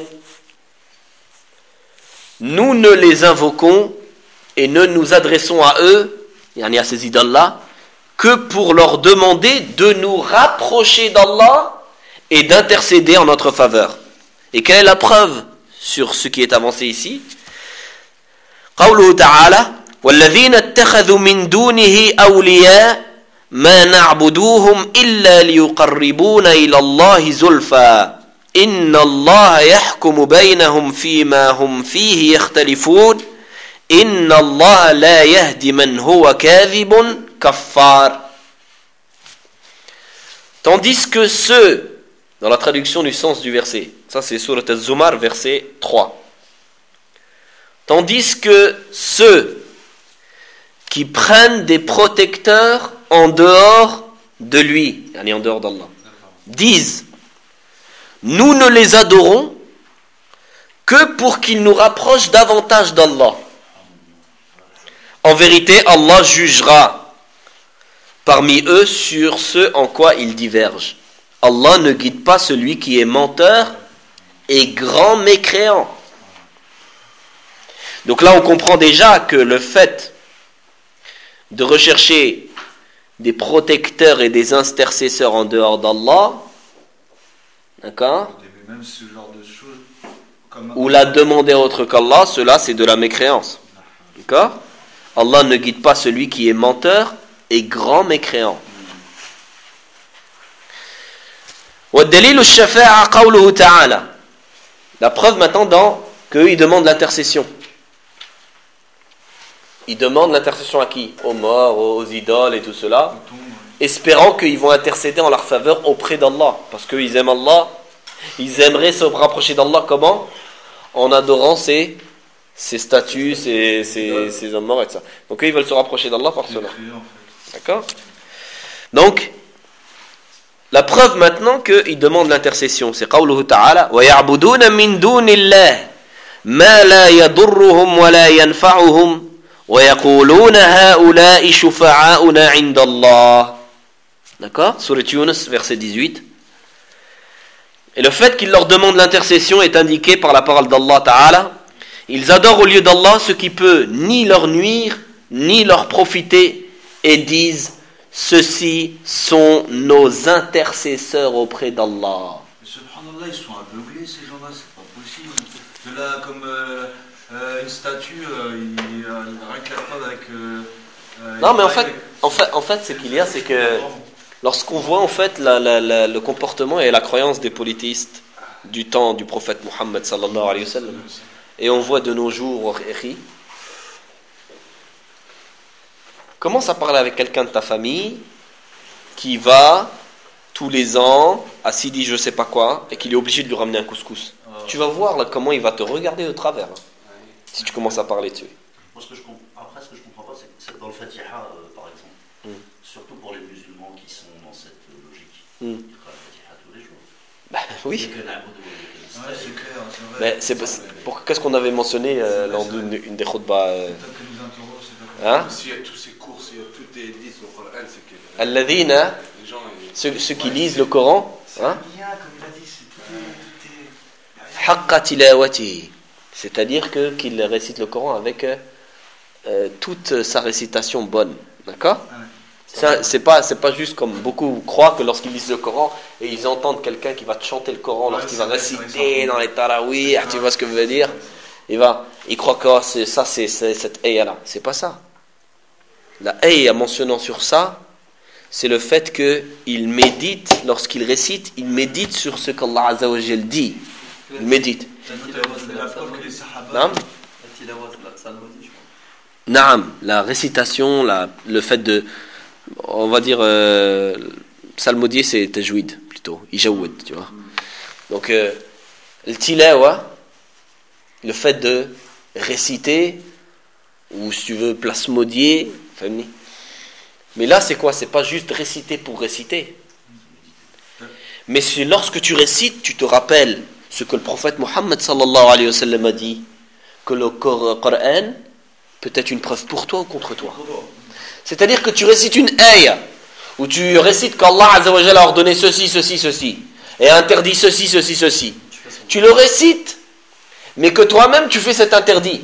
nous ne les invoquons et ne nous adressons à eux, yani à ces idoles-là, que pour leur demander de nous rapprocher d'Allah et d'intercéder en notre faveur. Et quelle est la preuve sur ce qui est avancé ici? قوله تعالى والذين اتخذوا من دونه أولياء ما نعبدوهم إلا ليقربونا إلى الله زلفى إن الله يحكم بينهم فيما هم فيه يختلفون إن الله لا يهدي من هو كاذب كفار. Tandis que ceux, dans la traduction du sens du verset, ça c'est Surat Az-Zumar, verset trois. Tandis que ceux qui prennent des protecteurs en dehors de lui, yani en dehors d'Allah, disent, nous ne les adorons que pour qu'ils nous rapprochent davantage d'Allah. En vérité, Allah jugera parmi eux sur ce en quoi ils divergent. Allah ne guide pas celui qui est menteur et grand mécréant. Donc là, on comprend déjà que le fait de rechercher des protecteurs et des intercesseurs en dehors d'Allah, d'accord, Même ce genre de choses, comme ou la demander autre qu'Allah, cela c'est de la mécréance. D'accord? Allah ne guide pas celui qui est menteur et grand mécréant. وَالدَّلِيلُ الشَّفَاعَةِ قَوْلُهُ تَعَالَى. La preuve maintenant dans qu'eux ils demandent l'intercession. Ils demandent l'intercession à qui? Aux morts, aux idoles et tout cela, espérant qu'ils vont intercéder en leur faveur auprès d'Allah. Parce qu'ils aiment Allah, ils aimeraient se rapprocher d'Allah comment? En adorant ses, ses statues, ses, ses, ses hommes morts et tout ça. Donc eux ils veulent se rapprocher d'Allah par cela. D'accord? Donc, La preuve maintenant qu'il demande l'intercession, c'est قوله تعالى وَيَعْبُدُونَ مِن دُونِ اللَّهِ مَا لَا يَضُرُّهُمْ وَلَا يَنْفَعُهُمْ وَيَقُولُونَ هَؤُلَاءِ شُفَعَاؤُنَا عِندَ اللَّهِ. D'accord? Sourate Yunus, verset dix-huit. Et le fait qu'il leur demande l'intercession est indiqué par la parole d'Allah Ta'ala. Ils adorent au lieu d'Allah ce qui peut ni leur nuire, ni leur profiter, et disent ceux-ci sont nos intercesseurs auprès d'Allah. Mais subhanallah, ils sont aveuglés ces gens-là, c'est pas possible. De là, comme euh, euh, une statue, euh, il euh, rien que la preuve avec. Euh, euh, non, mais en fait, en fait, en fait, ce qu'il y a, c'est que lorsqu'on voit en fait la, la, la, le comportement et la croyance des polythéistes du temps du prophète Mohammed sallallahu alayhi wa sallam, et on voit de nos jours, commence à parler avec quelqu'un de ta famille qui va tous les ans à Sidi je sais pas quoi et qu'il est obligé de lui ramener un couscous. Oh. Tu vas voir là comment il va te regarder de travers hein, ouais. Si tu commences à parler dessus. Moi, ce que je comp... Après, ce que je comprends pas, c'est que dans le Fatiha, euh, par exemple, mm. surtout pour les musulmans qui sont dans cette logique, mm. ils font le Fatiha tous les jours. Bah oui. Ouais, c'est clair, c'est vrai. Mais c'est, c'est, pour, qu'est-ce qu'on avait mentionné euh, lors d'une une des khutbahs euh, hein? S'il y a tous ces cours, s'il y a tout est dit sur le Coran, c'est que Alladhina, ceux, ceux qui lisent le Coran, hein? Haqqa tilawati, c'est-à-dire que qu'ils récitent le Coran avec euh, toute sa récitation bonne, d'accord? Ça, c'est pas, c'est pas juste comme beaucoup croient que lorsqu'ils lisent le Coran et ils entendent quelqu'un qui va te chanter le Coran lorsqu'il va réciter dans les tarawih, tu vois ce que je veux dire? Il va, il croit que oh, c'est, ça c'est, c'est cette ayah là, c'est pas ça. La ayah mentionnant sur ça, c'est le fait qu'il médite, lorsqu'il récite, il médite sur ce qu'Allah Azza wa Jal dit. Il médite. Naam, Naam, la récitation, la, le fait de, on va dire, euh, psalmodier c'est tajwid plutôt, ijawid, tu vois. Donc, euh, le tilawa, le fait de réciter, ou si tu veux, plasmodier, mais là c'est quoi? C'est pas juste réciter pour réciter, mais c'est lorsque tu récites, tu te rappelles ce que le prophète Mohammed sallallahu alayhi wa sallam a dit, que le Coran peut être une preuve pour toi ou contre toi. C'est-à-dire que tu récites une ayah, ou tu récites qu'Allah Azza wa Jalla a ordonné ceci, ceci, ceci, et a interdit ceci, ceci, ceci. Tu le récites, mais que toi-même tu fais cet interdit.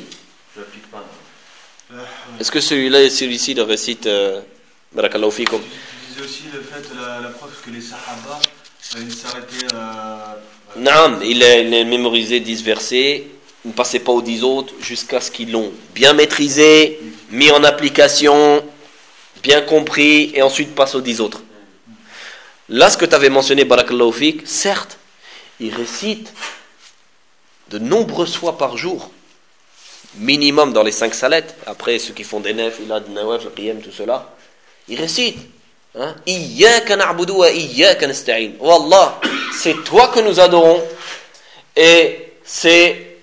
Est-ce que celui-là, celui-ci le récite euh, Barakallahu fikum? Tu disais aussi le fait, la, la preuve que les Sahaba, ils s'arrêtaient. Euh, Non, il a, il a mémorisé dix versets, il ne passait pas aux dix autres jusqu'à ce qu'ils l'ont bien maîtrisé, mis en application, bien compris, et ensuite passe aux dix autres. Là, ce que tu avais mentionné, Barakallahu fik, certes, il récite de nombreuses fois par jour, minimum dans les cinq salettes. Après, ceux qui font des nefs, il a des nawaf, le qiyam, tout cela, il récite. Iyyaka na'budu wa iyyaka nasta'in. Oh Allah, c'est toi que nous adorons et c'est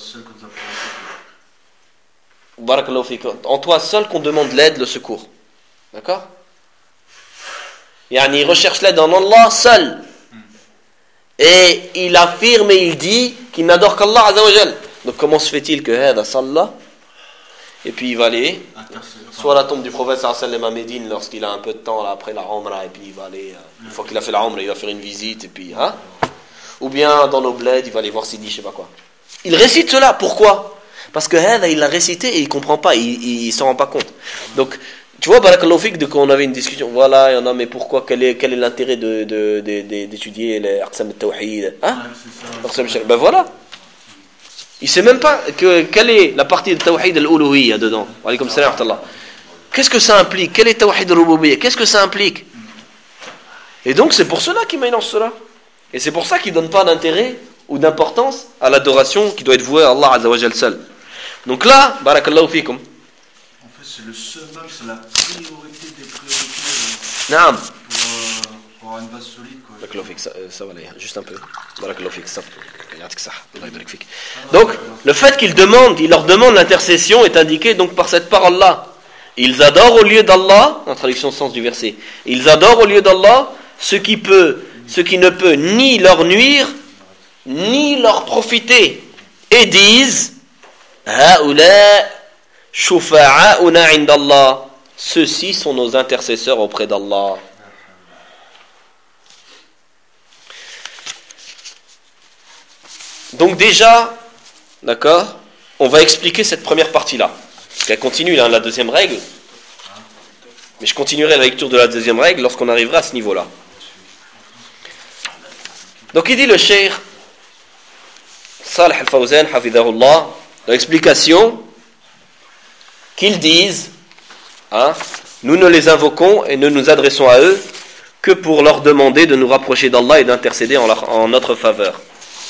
Barakallahu fik, en toi seul qu'on demande l'aide, le secours. D'accord? Yani, il recherche l'aide en Allah seul. Et il affirme et il dit qu'il n'adore qu'Allah Azza wa Jal. Donc comment se fait-il que hada sallah et puis il va aller soit à la tombe du prophète sallallahu alayhi wa sallam à Médine lorsqu'il a un peu de temps là, après la Umrah, et puis il va aller euh, une fois qu'il a fait la Umrah il va faire une visite et puis hein, ou bien dans nos bleds il va aller voir Sidi je sais pas quoi. Il récite cela, pourquoi? Parce que hada il l'a récité et il comprend pas, il, il, il s'en rend pas compte. Donc tu vois, Barakallahu fik, de quand on avait une discussion, voilà, il y en a, mais pourquoi, quel est, quel est l'intérêt de, de, de, de, d'étudier les Aqsam al-Tawhid, hein? Ben voilà. Il sait même pas que, quelle est la partie de Tawhid al-Uluhiyya dedans. Wa alaykum salam wa rahmatullah. Qu'est-ce que ça implique? Quel est Tawhid al-Rububiyya? Qu'est-ce que ça implique? Et donc c'est pour cela qu'il mélange cela. Et c'est pour ça qu'il donne pas d'intérêt ou d'importance à l'adoration qui doit être vouée à Allah Azza wa Jal seul. Donc là, Barakallahu fikum. C'est le summum, c'est la priorité des priorités euh, pour, euh, pour avoir une base solide. Quoi. Ça, ça va aller, juste un peu. Donc, le fait qu'il demande, il leur demande l'intercession est indiqué donc par cette parole-là. Ils adorent au lieu d'Allah, en traduction sens du verset, ils adorent au lieu d'Allah ce qui peut, ce qui ne peut ni leur nuire, ni leur profiter. Et disent, Ha'ula shufa'a'una 'inda Allah. Ceux-ci sont nos intercesseurs auprès d'Allah. Donc déjà, d'accord, on va expliquer cette première partie-là. Parce qu'elle continue, là, la deuxième règle. Mais je continuerai la lecture de la deuxième règle lorsqu'on arrivera à ce niveau-là. Donc il dit le cheikh Salih al-Fawzan, hafidahullah, dans l'explication, qu'ils disent, hein, nous ne les invoquons et ne nous adressons à eux que pour leur demander de nous rapprocher d'Allah et d'intercéder en, leur, en notre faveur.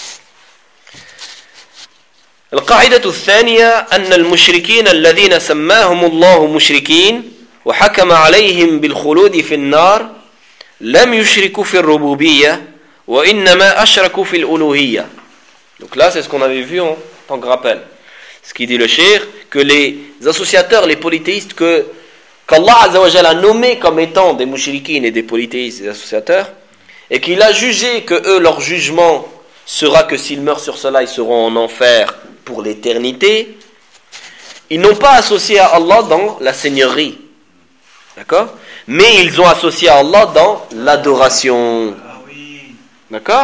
القاعدة الثانية أن المشركين الذين سماهم الله مشركين وحكم عليهم بالخلود في النار لم يشركوا في الربوبية وإنما أشركوا في الألوهية. Donc là c'est ce qu'on avait vu en tant que rappel. Ce qui dit le cheikh, que les associateurs, les polythéistes que qu'Allah Azza wa Jalla a nommés comme étant des mouchriquines et des polythéistes, des associateurs, et qu'il a jugé que eux leur jugement sera que s'ils meurent sur cela ils seront en enfer pour l'éternité, ils n'ont pas associé à Allah dans la seigneurie, d'accord, mais ils ont associé à Allah dans l'adoration, d'accord.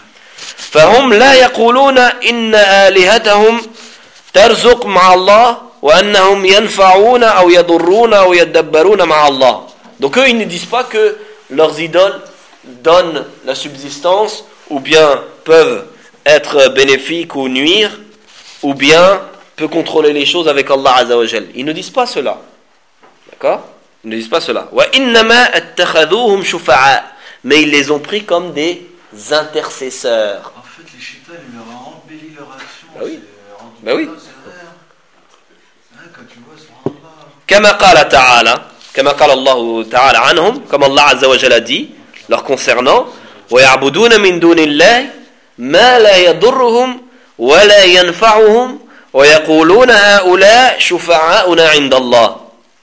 فهم لا يقولون إن آلهتهم ترزق مع الله وأنهم ينفعون أو يضرون أو يدبرون مع الله. Donc eux ils ne disent pas que leurs idoles donnent la subsistance ou bien peuvent être bénéfiques ou nuire, ou bien peut contrôler les choses avec Allah Azza wa Jal. Ils ne disent pas cela. D'accord? Ils ne disent pas cela. Wa innama attakhadhuhum shufa'a. Mais ils les ont pris comme des intercesseurs. En fait, les shaitan, ils leur ont embelli leur action. Bah oui. C'est, bah oui. C'est vrai. Hein, quand tu vois, subhanallah. Kama qala ta'ala. Kama qala Allah ta'ala anhum. Comme Allah Azza wa Jal a dit, leur concernant. Wa ya'buduna min dunillahi ma la yadurruhum ولا ينفعهم ويقولون هؤلاء شفعاؤنا عند الله.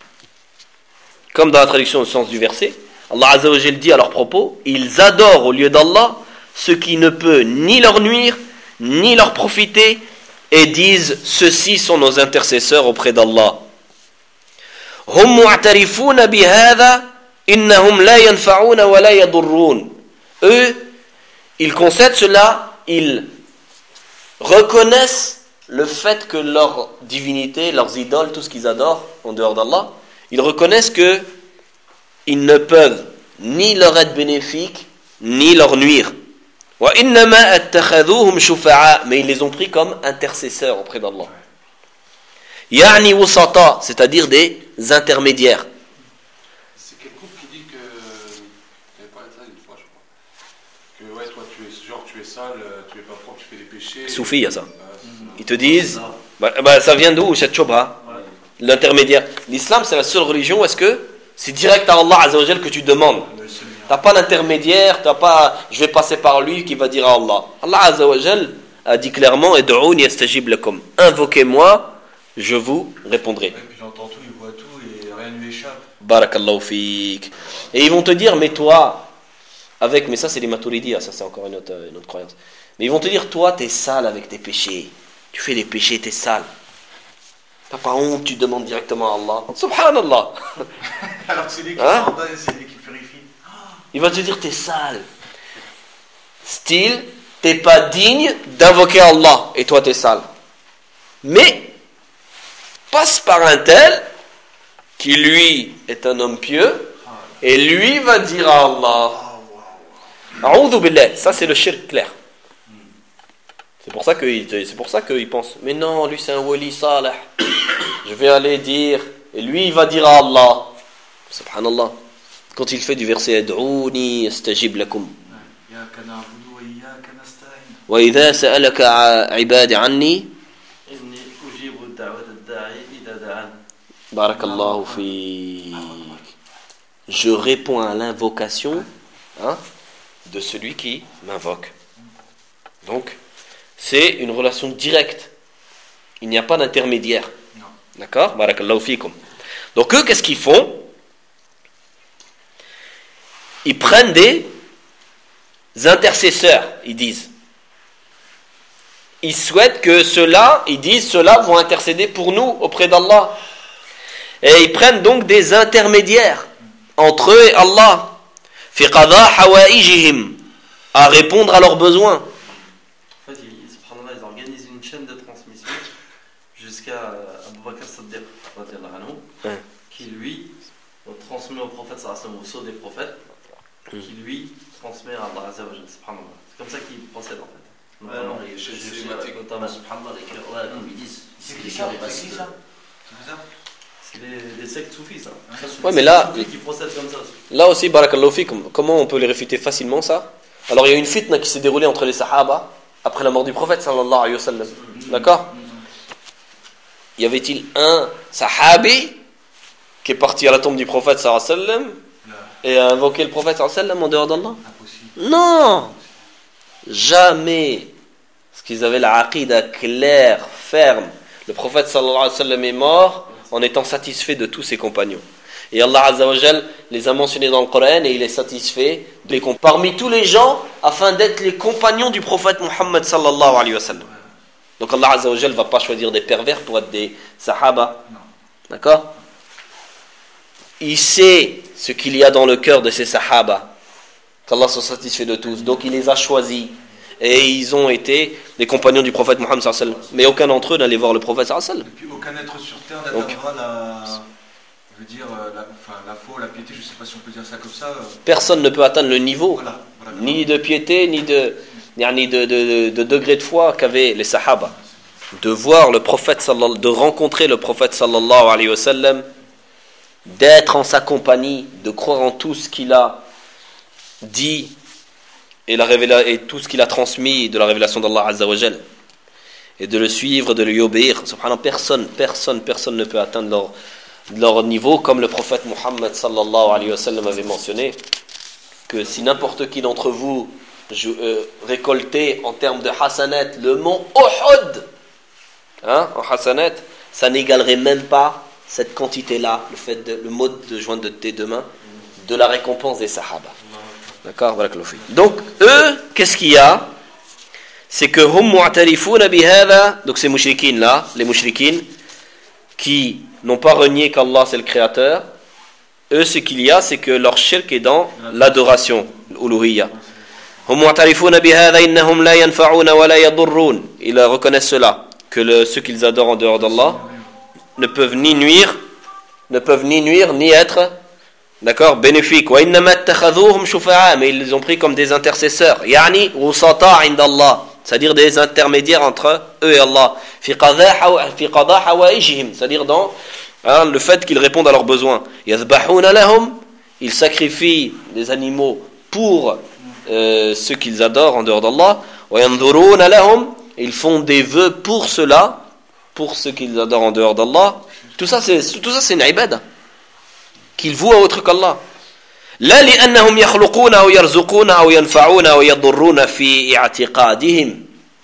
Comme dans la traduction au sens du verset, Allah Azza wa Jalla dit à leur propos, ils adorent au lieu d'Allah ce qui ne peut ni leur nuire ni leur profiter, et disent ceux-ci sont nos intercesseurs auprès d'Allah. هم معترفون بهذا إنهم لا ينفعون ولا يضرون. Eux, ils concèdent cela, ils reconnaissent le fait que leur divinité, leurs idoles, tout ce qu'ils adorent en dehors d'Allah, ils reconnaissent que ils ne peuvent ni leur être bénéfiques ni leur nuire. وَإِنَّمَا أَتَّخَذُوهُمْ شُفَعَاء. Mais ils les ont pris comme intercesseurs auprès d'Allah. يعني وسطاء, c'est-à-dire des intermédiaires. C'est quel groupe qui dit que, tu avais parlé de ça une fois, je crois, que ouais, toi tu es genre tu es sale, tu es pas propre, tu fais des péchés. Soufi, il y a ça. Ils te disent, bah, bah, ça vient d'où cette shubha, l'intermédiaire. L'islam c'est la seule religion où est-ce que c'est direct à Allah Azza wa Jal que tu demandes. T'as pas d'intermédiaire, t'as pas, je vais passer par lui qui va dire à Allah. Allah Azza wa Jal a dit clairement, Ud'ouni astajib lakum. Invoquez-moi, je vous répondrai. Et puis j'entends tout, il voit tout et rien ne lui échappe. Barakallahu fik. Et ils vont te dire, mais toi, avec, mais ça c'est les Maturidiya, ça c'est encore une autre, une autre croyance. Mais ils vont te dire, toi t'es sale avec tes péchés. Tu fais des péchés, t'es sale. T'as pas honte, tu demandes directement à Allah. Subhanallah. Alors c'est lui qui Hein? pardonne et c'est lui qui purifie. Il va te dire, t'es sale. Style, t'es pas digne d'invoquer Allah. Et toi, t'es sale. Mais, passe par un tel, qui lui est un homme pieux, et lui va dire à Allah. A'udhu billah. Ça, c'est le shirk clair. C'est pour ça qu'il c'est pour ça qu'il pense, mais non, lui c'est un wali salih. Je vais aller dire, et lui il va dire à Allah, subhanallah, quand il fait du verset Ad'ouni astajib lakum. Wa idha sa'alaka 'ibadi 'anni inni ujibu da'wat ad-da'i idha da'an. Barakallahu fik. Je réponds à l'invocation, hein, de celui qui m'invoque. Donc c'est une relation directe. Il n'y a pas d'intermédiaire. Non. D'accord? Barakallahu fikum. Donc eux, qu'est-ce qu'ils font? ils prennent des intercesseurs, ils disent. Ils souhaitent que ceux-là, ils disent, ceux-là vont intercéder pour nous auprès d'Allah. Et ils prennent donc des intermédiaires entre eux et Allah. Fi qada hawaïjihim, à répondre à leurs besoins. En fait, ils, subhanallah, ils organisent une chaîne de transmission jusqu'à Abu Bakr Siddiq, ouais. qui lui transmet au prophète, au sceau des prophètes, mm. qui lui transmet à Allah Azza wa Jalla, subhanallah. C'est comme ça qu'ils procèdent en fait. Ouais, non, les chaînes cinématiques, notamment, subhanallah, les cœurs, ouais, comme ils disent. C'est qui ça? C'est qui ça? C'est des, des sectes soufis, ça. ça ouais, mais là, qui procèdent comme ça. Là aussi, barakallahu fikum, comment on peut les réfuter facilement ça? Alors il y a une fitna qui s'est déroulée entre les sahaba après la mort du prophète sallallahu alayhi wa sallam. D'accord? Y avait-il un sahabi qui est parti à la tombe du prophète sallallahu alayhi wa sallam et a invoqué le prophète sallallahu alayhi wa sallam en dehors d'Allah? Non! Jamais! Parce qu'ils avaient la aqida claire, ferme. Le prophète sallallahu alayhi wa sallam est mort en étant satisfait de tous ses compagnons. Et Allah Azza wa Jal les a mentionnés dans le Coran et il est satisfait de les comp- parmi tous les gens afin d'être les compagnons du prophète Muhammad sallallahu alayhi wa sallam. Donc Allah Azza wa Jal ne va pas choisir des pervers pour être des sahaba. D'accord? Il sait ce qu'il y a dans le cœur de ces sahaba. Qu'Allah soit satisfait de tous. Donc il les a choisis. Et ils ont été les compagnons du prophète Muhammad sallallahu alayhi wa sallam. Mais aucun d'entre eux n'allait voir le prophète sallallahu alayhi wa sallam. Et puis aucun être sur terre n'atteindra la, je veux dire, la, enfin, la foi, la piété, je ne sais pas si on peut dire ça comme ça. Personne ne peut atteindre le niveau, voilà, voilà, ni de piété, ni de, ni de, de, de, de degré de foi qu'avaient les sahaba. De voir le prophète, de rencontrer le prophète sallallahu alayhi wa sallam, d'être en sa compagnie, de croire en tout ce qu'il a dit et, la révéla- et tout ce qu'il a transmis de la révélation d'Allah Azza wa Jal, et de le suivre, de lui obéir. Subhanallah, personne, personne, personne ne peut atteindre leur, leur niveau, comme le prophète Muhammad sallallahu alayhi wa sallam avait mentionné, que si n'importe qui d'entre vous je, euh, récoltait en termes de hasanat le mont Uhud, hein, en hasanat, ça n'égalerait même pas cette quantité-là, le fait de, le mot de joindre de tes deux mains, de la récompense des sahaba. D'accord? Donc, eux, qu'est-ce qu'il y a? C'est que hum mu'tarifuna bihada, donc ces mushrikines là, les mushrikines qui n'ont pas renié qu'Allah c'est le créateur, eux ce qu'il y a c'est que leur shirk est dans l'adoration, l'uluhiyya. Hum mu'tarifuna bihada innahum la yanfa'una wa la yadurrun. Ils reconnaissent cela, que le, ceux qu'ils adorent en dehors d'Allah ne peuvent ni nuire, ne peuvent ni nuire ni être, d'accord, bénéfiques. Wa innama ittakhadhuhum shufa'a, mais ils les ont pris comme des intercesseurs. Yani wusata 'inda Allah. C'est-à-dire des intermédiaires entre eux et Allah. Fi qada hawaïjihim, c'est-à-dire dans hein, le fait qu'ils répondent à leurs besoins. Yadhbahuna lahum, ils sacrifient des animaux pour euh, ceux qu'ils adorent en dehors d'Allah. Wa yanzuruna lahum, ils font des vœux pour cela, pour ceux qu'ils adorent en dehors d'Allah. Tout ça c'est tout ça c'est une ibada qu'ils vouent à autre qu'Allah. لا لأنهم يخلقون أو يرزقون أو ينفعون أو يضرون في اعتقادهم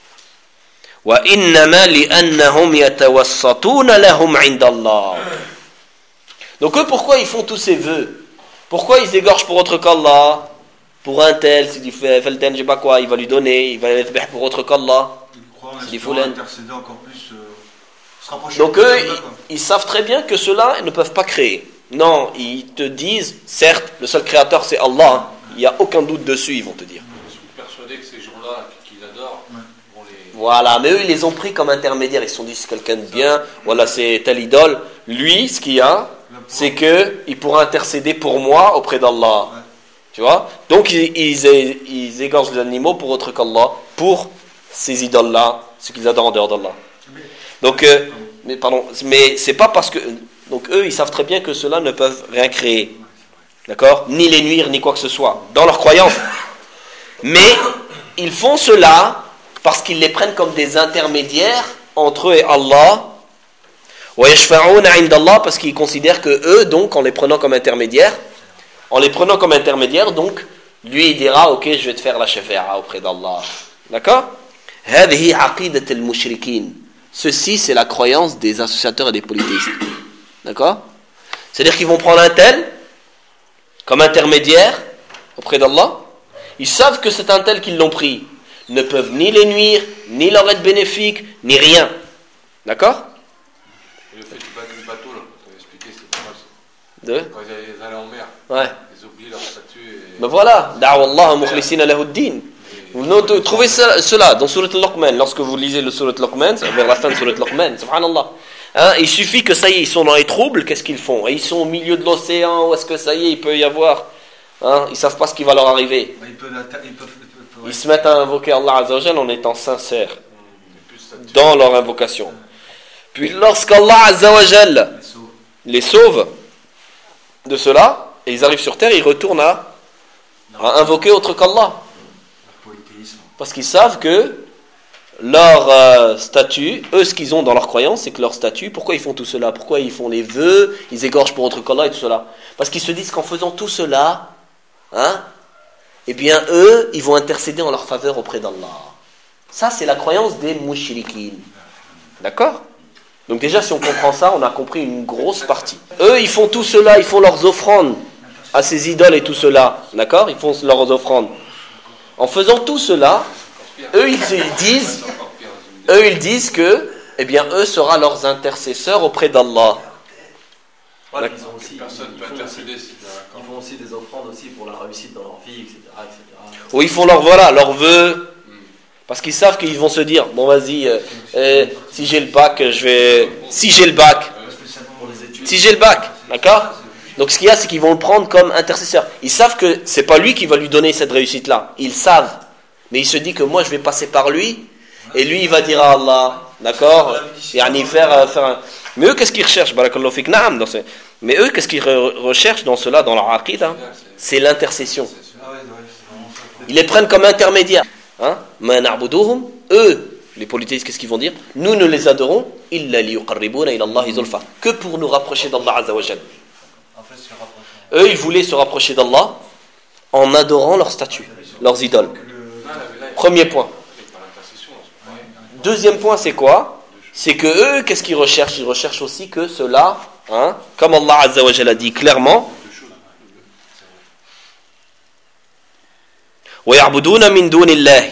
وإنما لأنهم يتوسطون لهم عند الله. Donc eux, pourquoi ils font tous ces vœux? Pourquoi ils égorgent pour autre qu'Allah? Pour un tel, s'il fait le tel, je sais pas quoi, il va lui donner, il va les faire pour autre qu'Allah. Ils croient en intercéder encore plus, euh, se rapprocher. Donc eux, ils, ils savent très bien que ceux-là ne peuvent pas créer. Non, ils te disent, certes, le seul créateur c'est Allah, il n'y a aucun doute dessus, ils vont te dire. Ils sont persuadés que ces gens-là qu'ils adorent vont les... Voilà, mais eux ils les ont pris comme intermédiaires, ils se sont dit c'est quelqu'un de bien, voilà c'est telle idole. Lui, ce qu'il y a, c'est qu'il pourra intercéder pour moi auprès d'Allah. Ouais. Tu vois? Donc ils, ils, ils égorgent les animaux pour autre qu'Allah, pour ces idoles-là, ce qu'ils adorent en dehors d'Allah. Donc, euh, mais pardon, mais c'est pas parce que... Donc eux, ils savent très bien que ceux-là ne peuvent rien créer. D'accord? Ni les nuire, ni quoi que ce soit. Dans leur croyance. Mais ils font cela parce qu'ils les prennent comme des intermédiaires entre eux et Allah. وَيَشْفَعُونَ عِنْدَ اللَّهِ, parce qu'ils considèrent que eux, donc, en les prenant comme intermédiaires, en les prenant comme intermédiaires, donc, lui, il dira, ok, je vais te faire la shafa'a auprès d'Allah. D'accord? هَذِهِ عَقِيدَةِ الْمُشْرِكِينَ. Ceci, c'est la croyance des associateurs et des polythéistes. D'accord? C'est-à-dire qu'ils vont prendre un tel comme intermédiaire auprès d'Allah, ils savent que c'est un tel qu'ils l'ont pris, ne peuvent ni les nuire, ni leur être bénéfique, ni rien. D'accord? Et le fait du bateau, du bateau là, tu avais expliqué, c'était pas mal ça. De? Quand ils allaient en mer, Ouais. ils oublient leur statut. Et... Ben voilà, da'wa Allah mukhlisina lahu ad-din. Vous trouvez cela dans Surat Al-Luqman, lorsque vous lisez le Surat Al-Luqman, vers la fin de Surat Al-Luqman, subhanallah. Hein, il suffit que ça y est, ils sont dans les troubles, qu'est-ce qu'ils font? Ils sont au milieu de l'océan, où est-ce que ça y est, il peut y avoir, hein, ils ne savent pas ce qui va leur arriver. Ils, peuvent, ils, peuvent, ils, peuvent, ils se mettent à invoquer Allah Azza wa Jal en étant sincères dans leur invocation. Puis lorsqu'Allah Azza wa Jal les sauve de cela, et ils arrivent sur terre, ils retournent à, à invoquer autre qu'Allah. Parce qu'ils savent que leur euh, statut, eux ce qu'ils ont dans leur croyance, c'est que leur statut, pourquoi ils font tout cela? Pourquoi ils font les vœux, ils égorgent pour autre qu'Allah et tout cela? Parce qu'ils se disent qu'en faisant tout cela, hein, eh bien eux, ils vont intercéder en leur faveur auprès d'Allah. Ça c'est la croyance des mushrikin. D'accord? Donc déjà si on comprend ça, on a compris une grosse partie. Eux ils font tout cela, ils font leurs offrandes à ces idoles et tout cela. D'accord? Ils font leurs offrandes. En faisant tout cela, eux ils disent, eux ils disent que, eh bien eux seront leurs intercesseurs auprès d'Allah. Ouais, ils, ont aussi, Personne ils, peut font intercéder aussi, si t'as un ils font aussi des offrandes aussi pour la réussite dans leur vie, et cetera, et cetera. Ou ils font leur voilà, leurs vœux, parce qu'ils savent qu'ils vont se dire, bon vas-y, euh, euh, si j'ai le bac, je vais, si j'ai le bac, si j'ai le bac, d'accord? Donc ce qu'il y a, c'est qu'ils vont le prendre comme intercesseur. Ils savent que c'est pas lui qui va lui donner cette réussite-là. Ils savent. Mais il se dit que moi, je vais passer par lui. Et lui, il va dire à Allah. D'accord? Yani faire, faire un... Mais eux, qu'est-ce qu'ils recherchent? Barakallahu fik, naam, dans ce... Mais eux, qu'est-ce qu'ils re- recherchent dans cela, dans leur aqid? C'est l'intercession. Ils les prennent comme intermédiaires. Hein? Ma na'buduhum. Eux, les polythéistes, qu'est-ce qu'ils vont dire? Nous ne les adorons illa liyuqarribuna ila Allah zulfa. Que pour nous rapprocher d'Allah Azza wa Jal. Eux, ils voulaient se rapprocher d'Allah en adorant leur statut, leurs idoles. Premier point. Deuxième point, c'est quoi? C'est que eux, qu'est-ce qu'ils recherchent? Ils recherchent aussi que cela, hein, comme Allah Azza wa Jalla a dit clairement, وَيَعْبُدُونَ مِن دُونِ اللَّهِ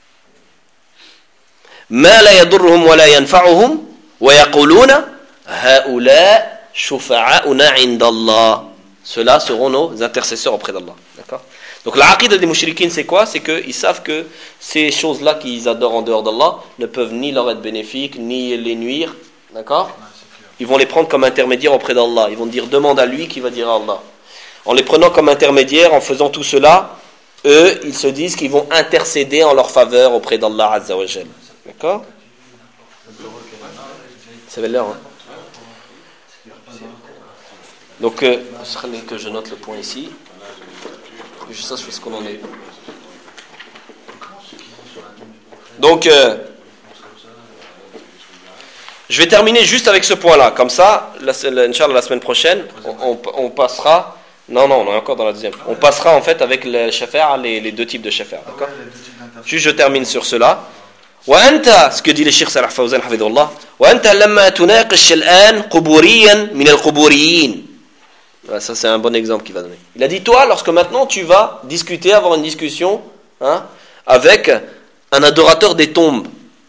مَا لَا يَضُرُّهُمْ وَلَا يَنْفَعُهُمْ وَيَقُولُونَ هَؤُلَاء شُفَعَاؤُنَا عِنْدَ اللَّهِ. Ceux-là seront nos intercesseurs auprès d'Allah. D'accord? Donc la aqida des mouchriquines, c'est quoi? C'est qu'ils savent que ces choses-là qu'ils adorent en dehors d'Allah ne peuvent ni leur être bénéfiques, ni les nuire. D'accord? Ils vont les prendre comme intermédiaires auprès d'Allah. Ils vont dire demande à lui qui va dire à Allah. En les prenant comme intermédiaires, en faisant tout cela, eux, ils se disent qu'ils vont intercéder en leur faveur auprès d'Allah Azza wa Jal. D'accord? Ça va l'heure, hein? Donc, euh, que je note le point ici. Je sais ce qu'on en est. Donc, euh, je vais terminer juste avec ce point-là. Comme ça, la, la, Inch'Allah, la semaine prochaine, on, on, on passera. Non, non, on est encore dans la deuxième. On passera en fait avec le shafa'a, les, les deux types de shafa'a. D'accord? Juste, je termine sur cela. وأنت, ce que dit le Cheikh Salah Fawzan حفظه الله, وأنت لما تناقش الآن قبوريا من القبوريين. Ça, c'est un bon exemple qu'il va donner. Il a dit, toi, lorsque maintenant tu vas discuter, avoir une discussion, hein, avec un adorateur des tombes.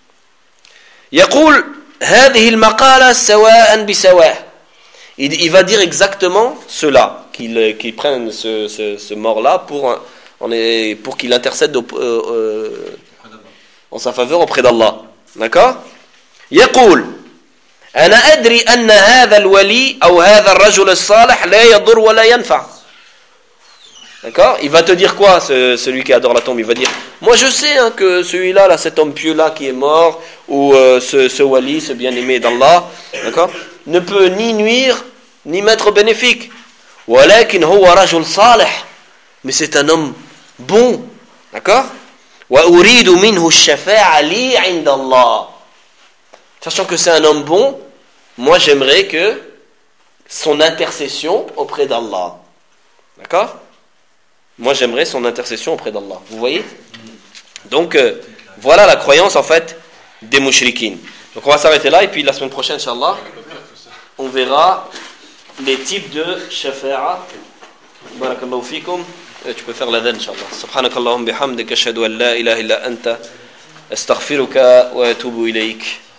يقول هذه المقالة سواء بسواء. Il, il va dire exactement cela, qu'il, qu'il prenne ce, ce, ce mort-là pour, on est, pour qu'il intercède au, euh, euh, en sa faveur auprès d'Allah. D'accord? يقول أنا أدري أن هذا الولي أو هذا الرجل الصالح لا يضر ولا ينفع. D'accord? Il va te dire quoi, ce, celui qui adore la tombe? Il va dire, moi je sais hein, que celui-là, là, cet homme pieux-là qui est mort, ou euh, ce, ce wali, ce bien-aimé d'Allah, d'accord, ne peut ni nuire, ni m'être bénéfique. ولكن هو رجل صالح. Mais c'est un homme bon. D'accord? وأريد منه الشفاعة لي عند الله. Sachant que c'est un homme bon, moi j'aimerais que son intercession auprès d'Allah. D'accord? Moi j'aimerais son intercession auprès d'Allah. Vous voyez? Donc euh, voilà la croyance en fait des mouchriquines. Donc on va s'arrêter là et puis la semaine prochaine, Inch'Allah, on verra les types de shafa'a. Barakallahu fikum. Et tu peux faire l'adhan, Inch'Allah. Subhanakallahum bihamdik, ashhadu an la ilaha illa anta, astaghfiruka wa atubu ilayk.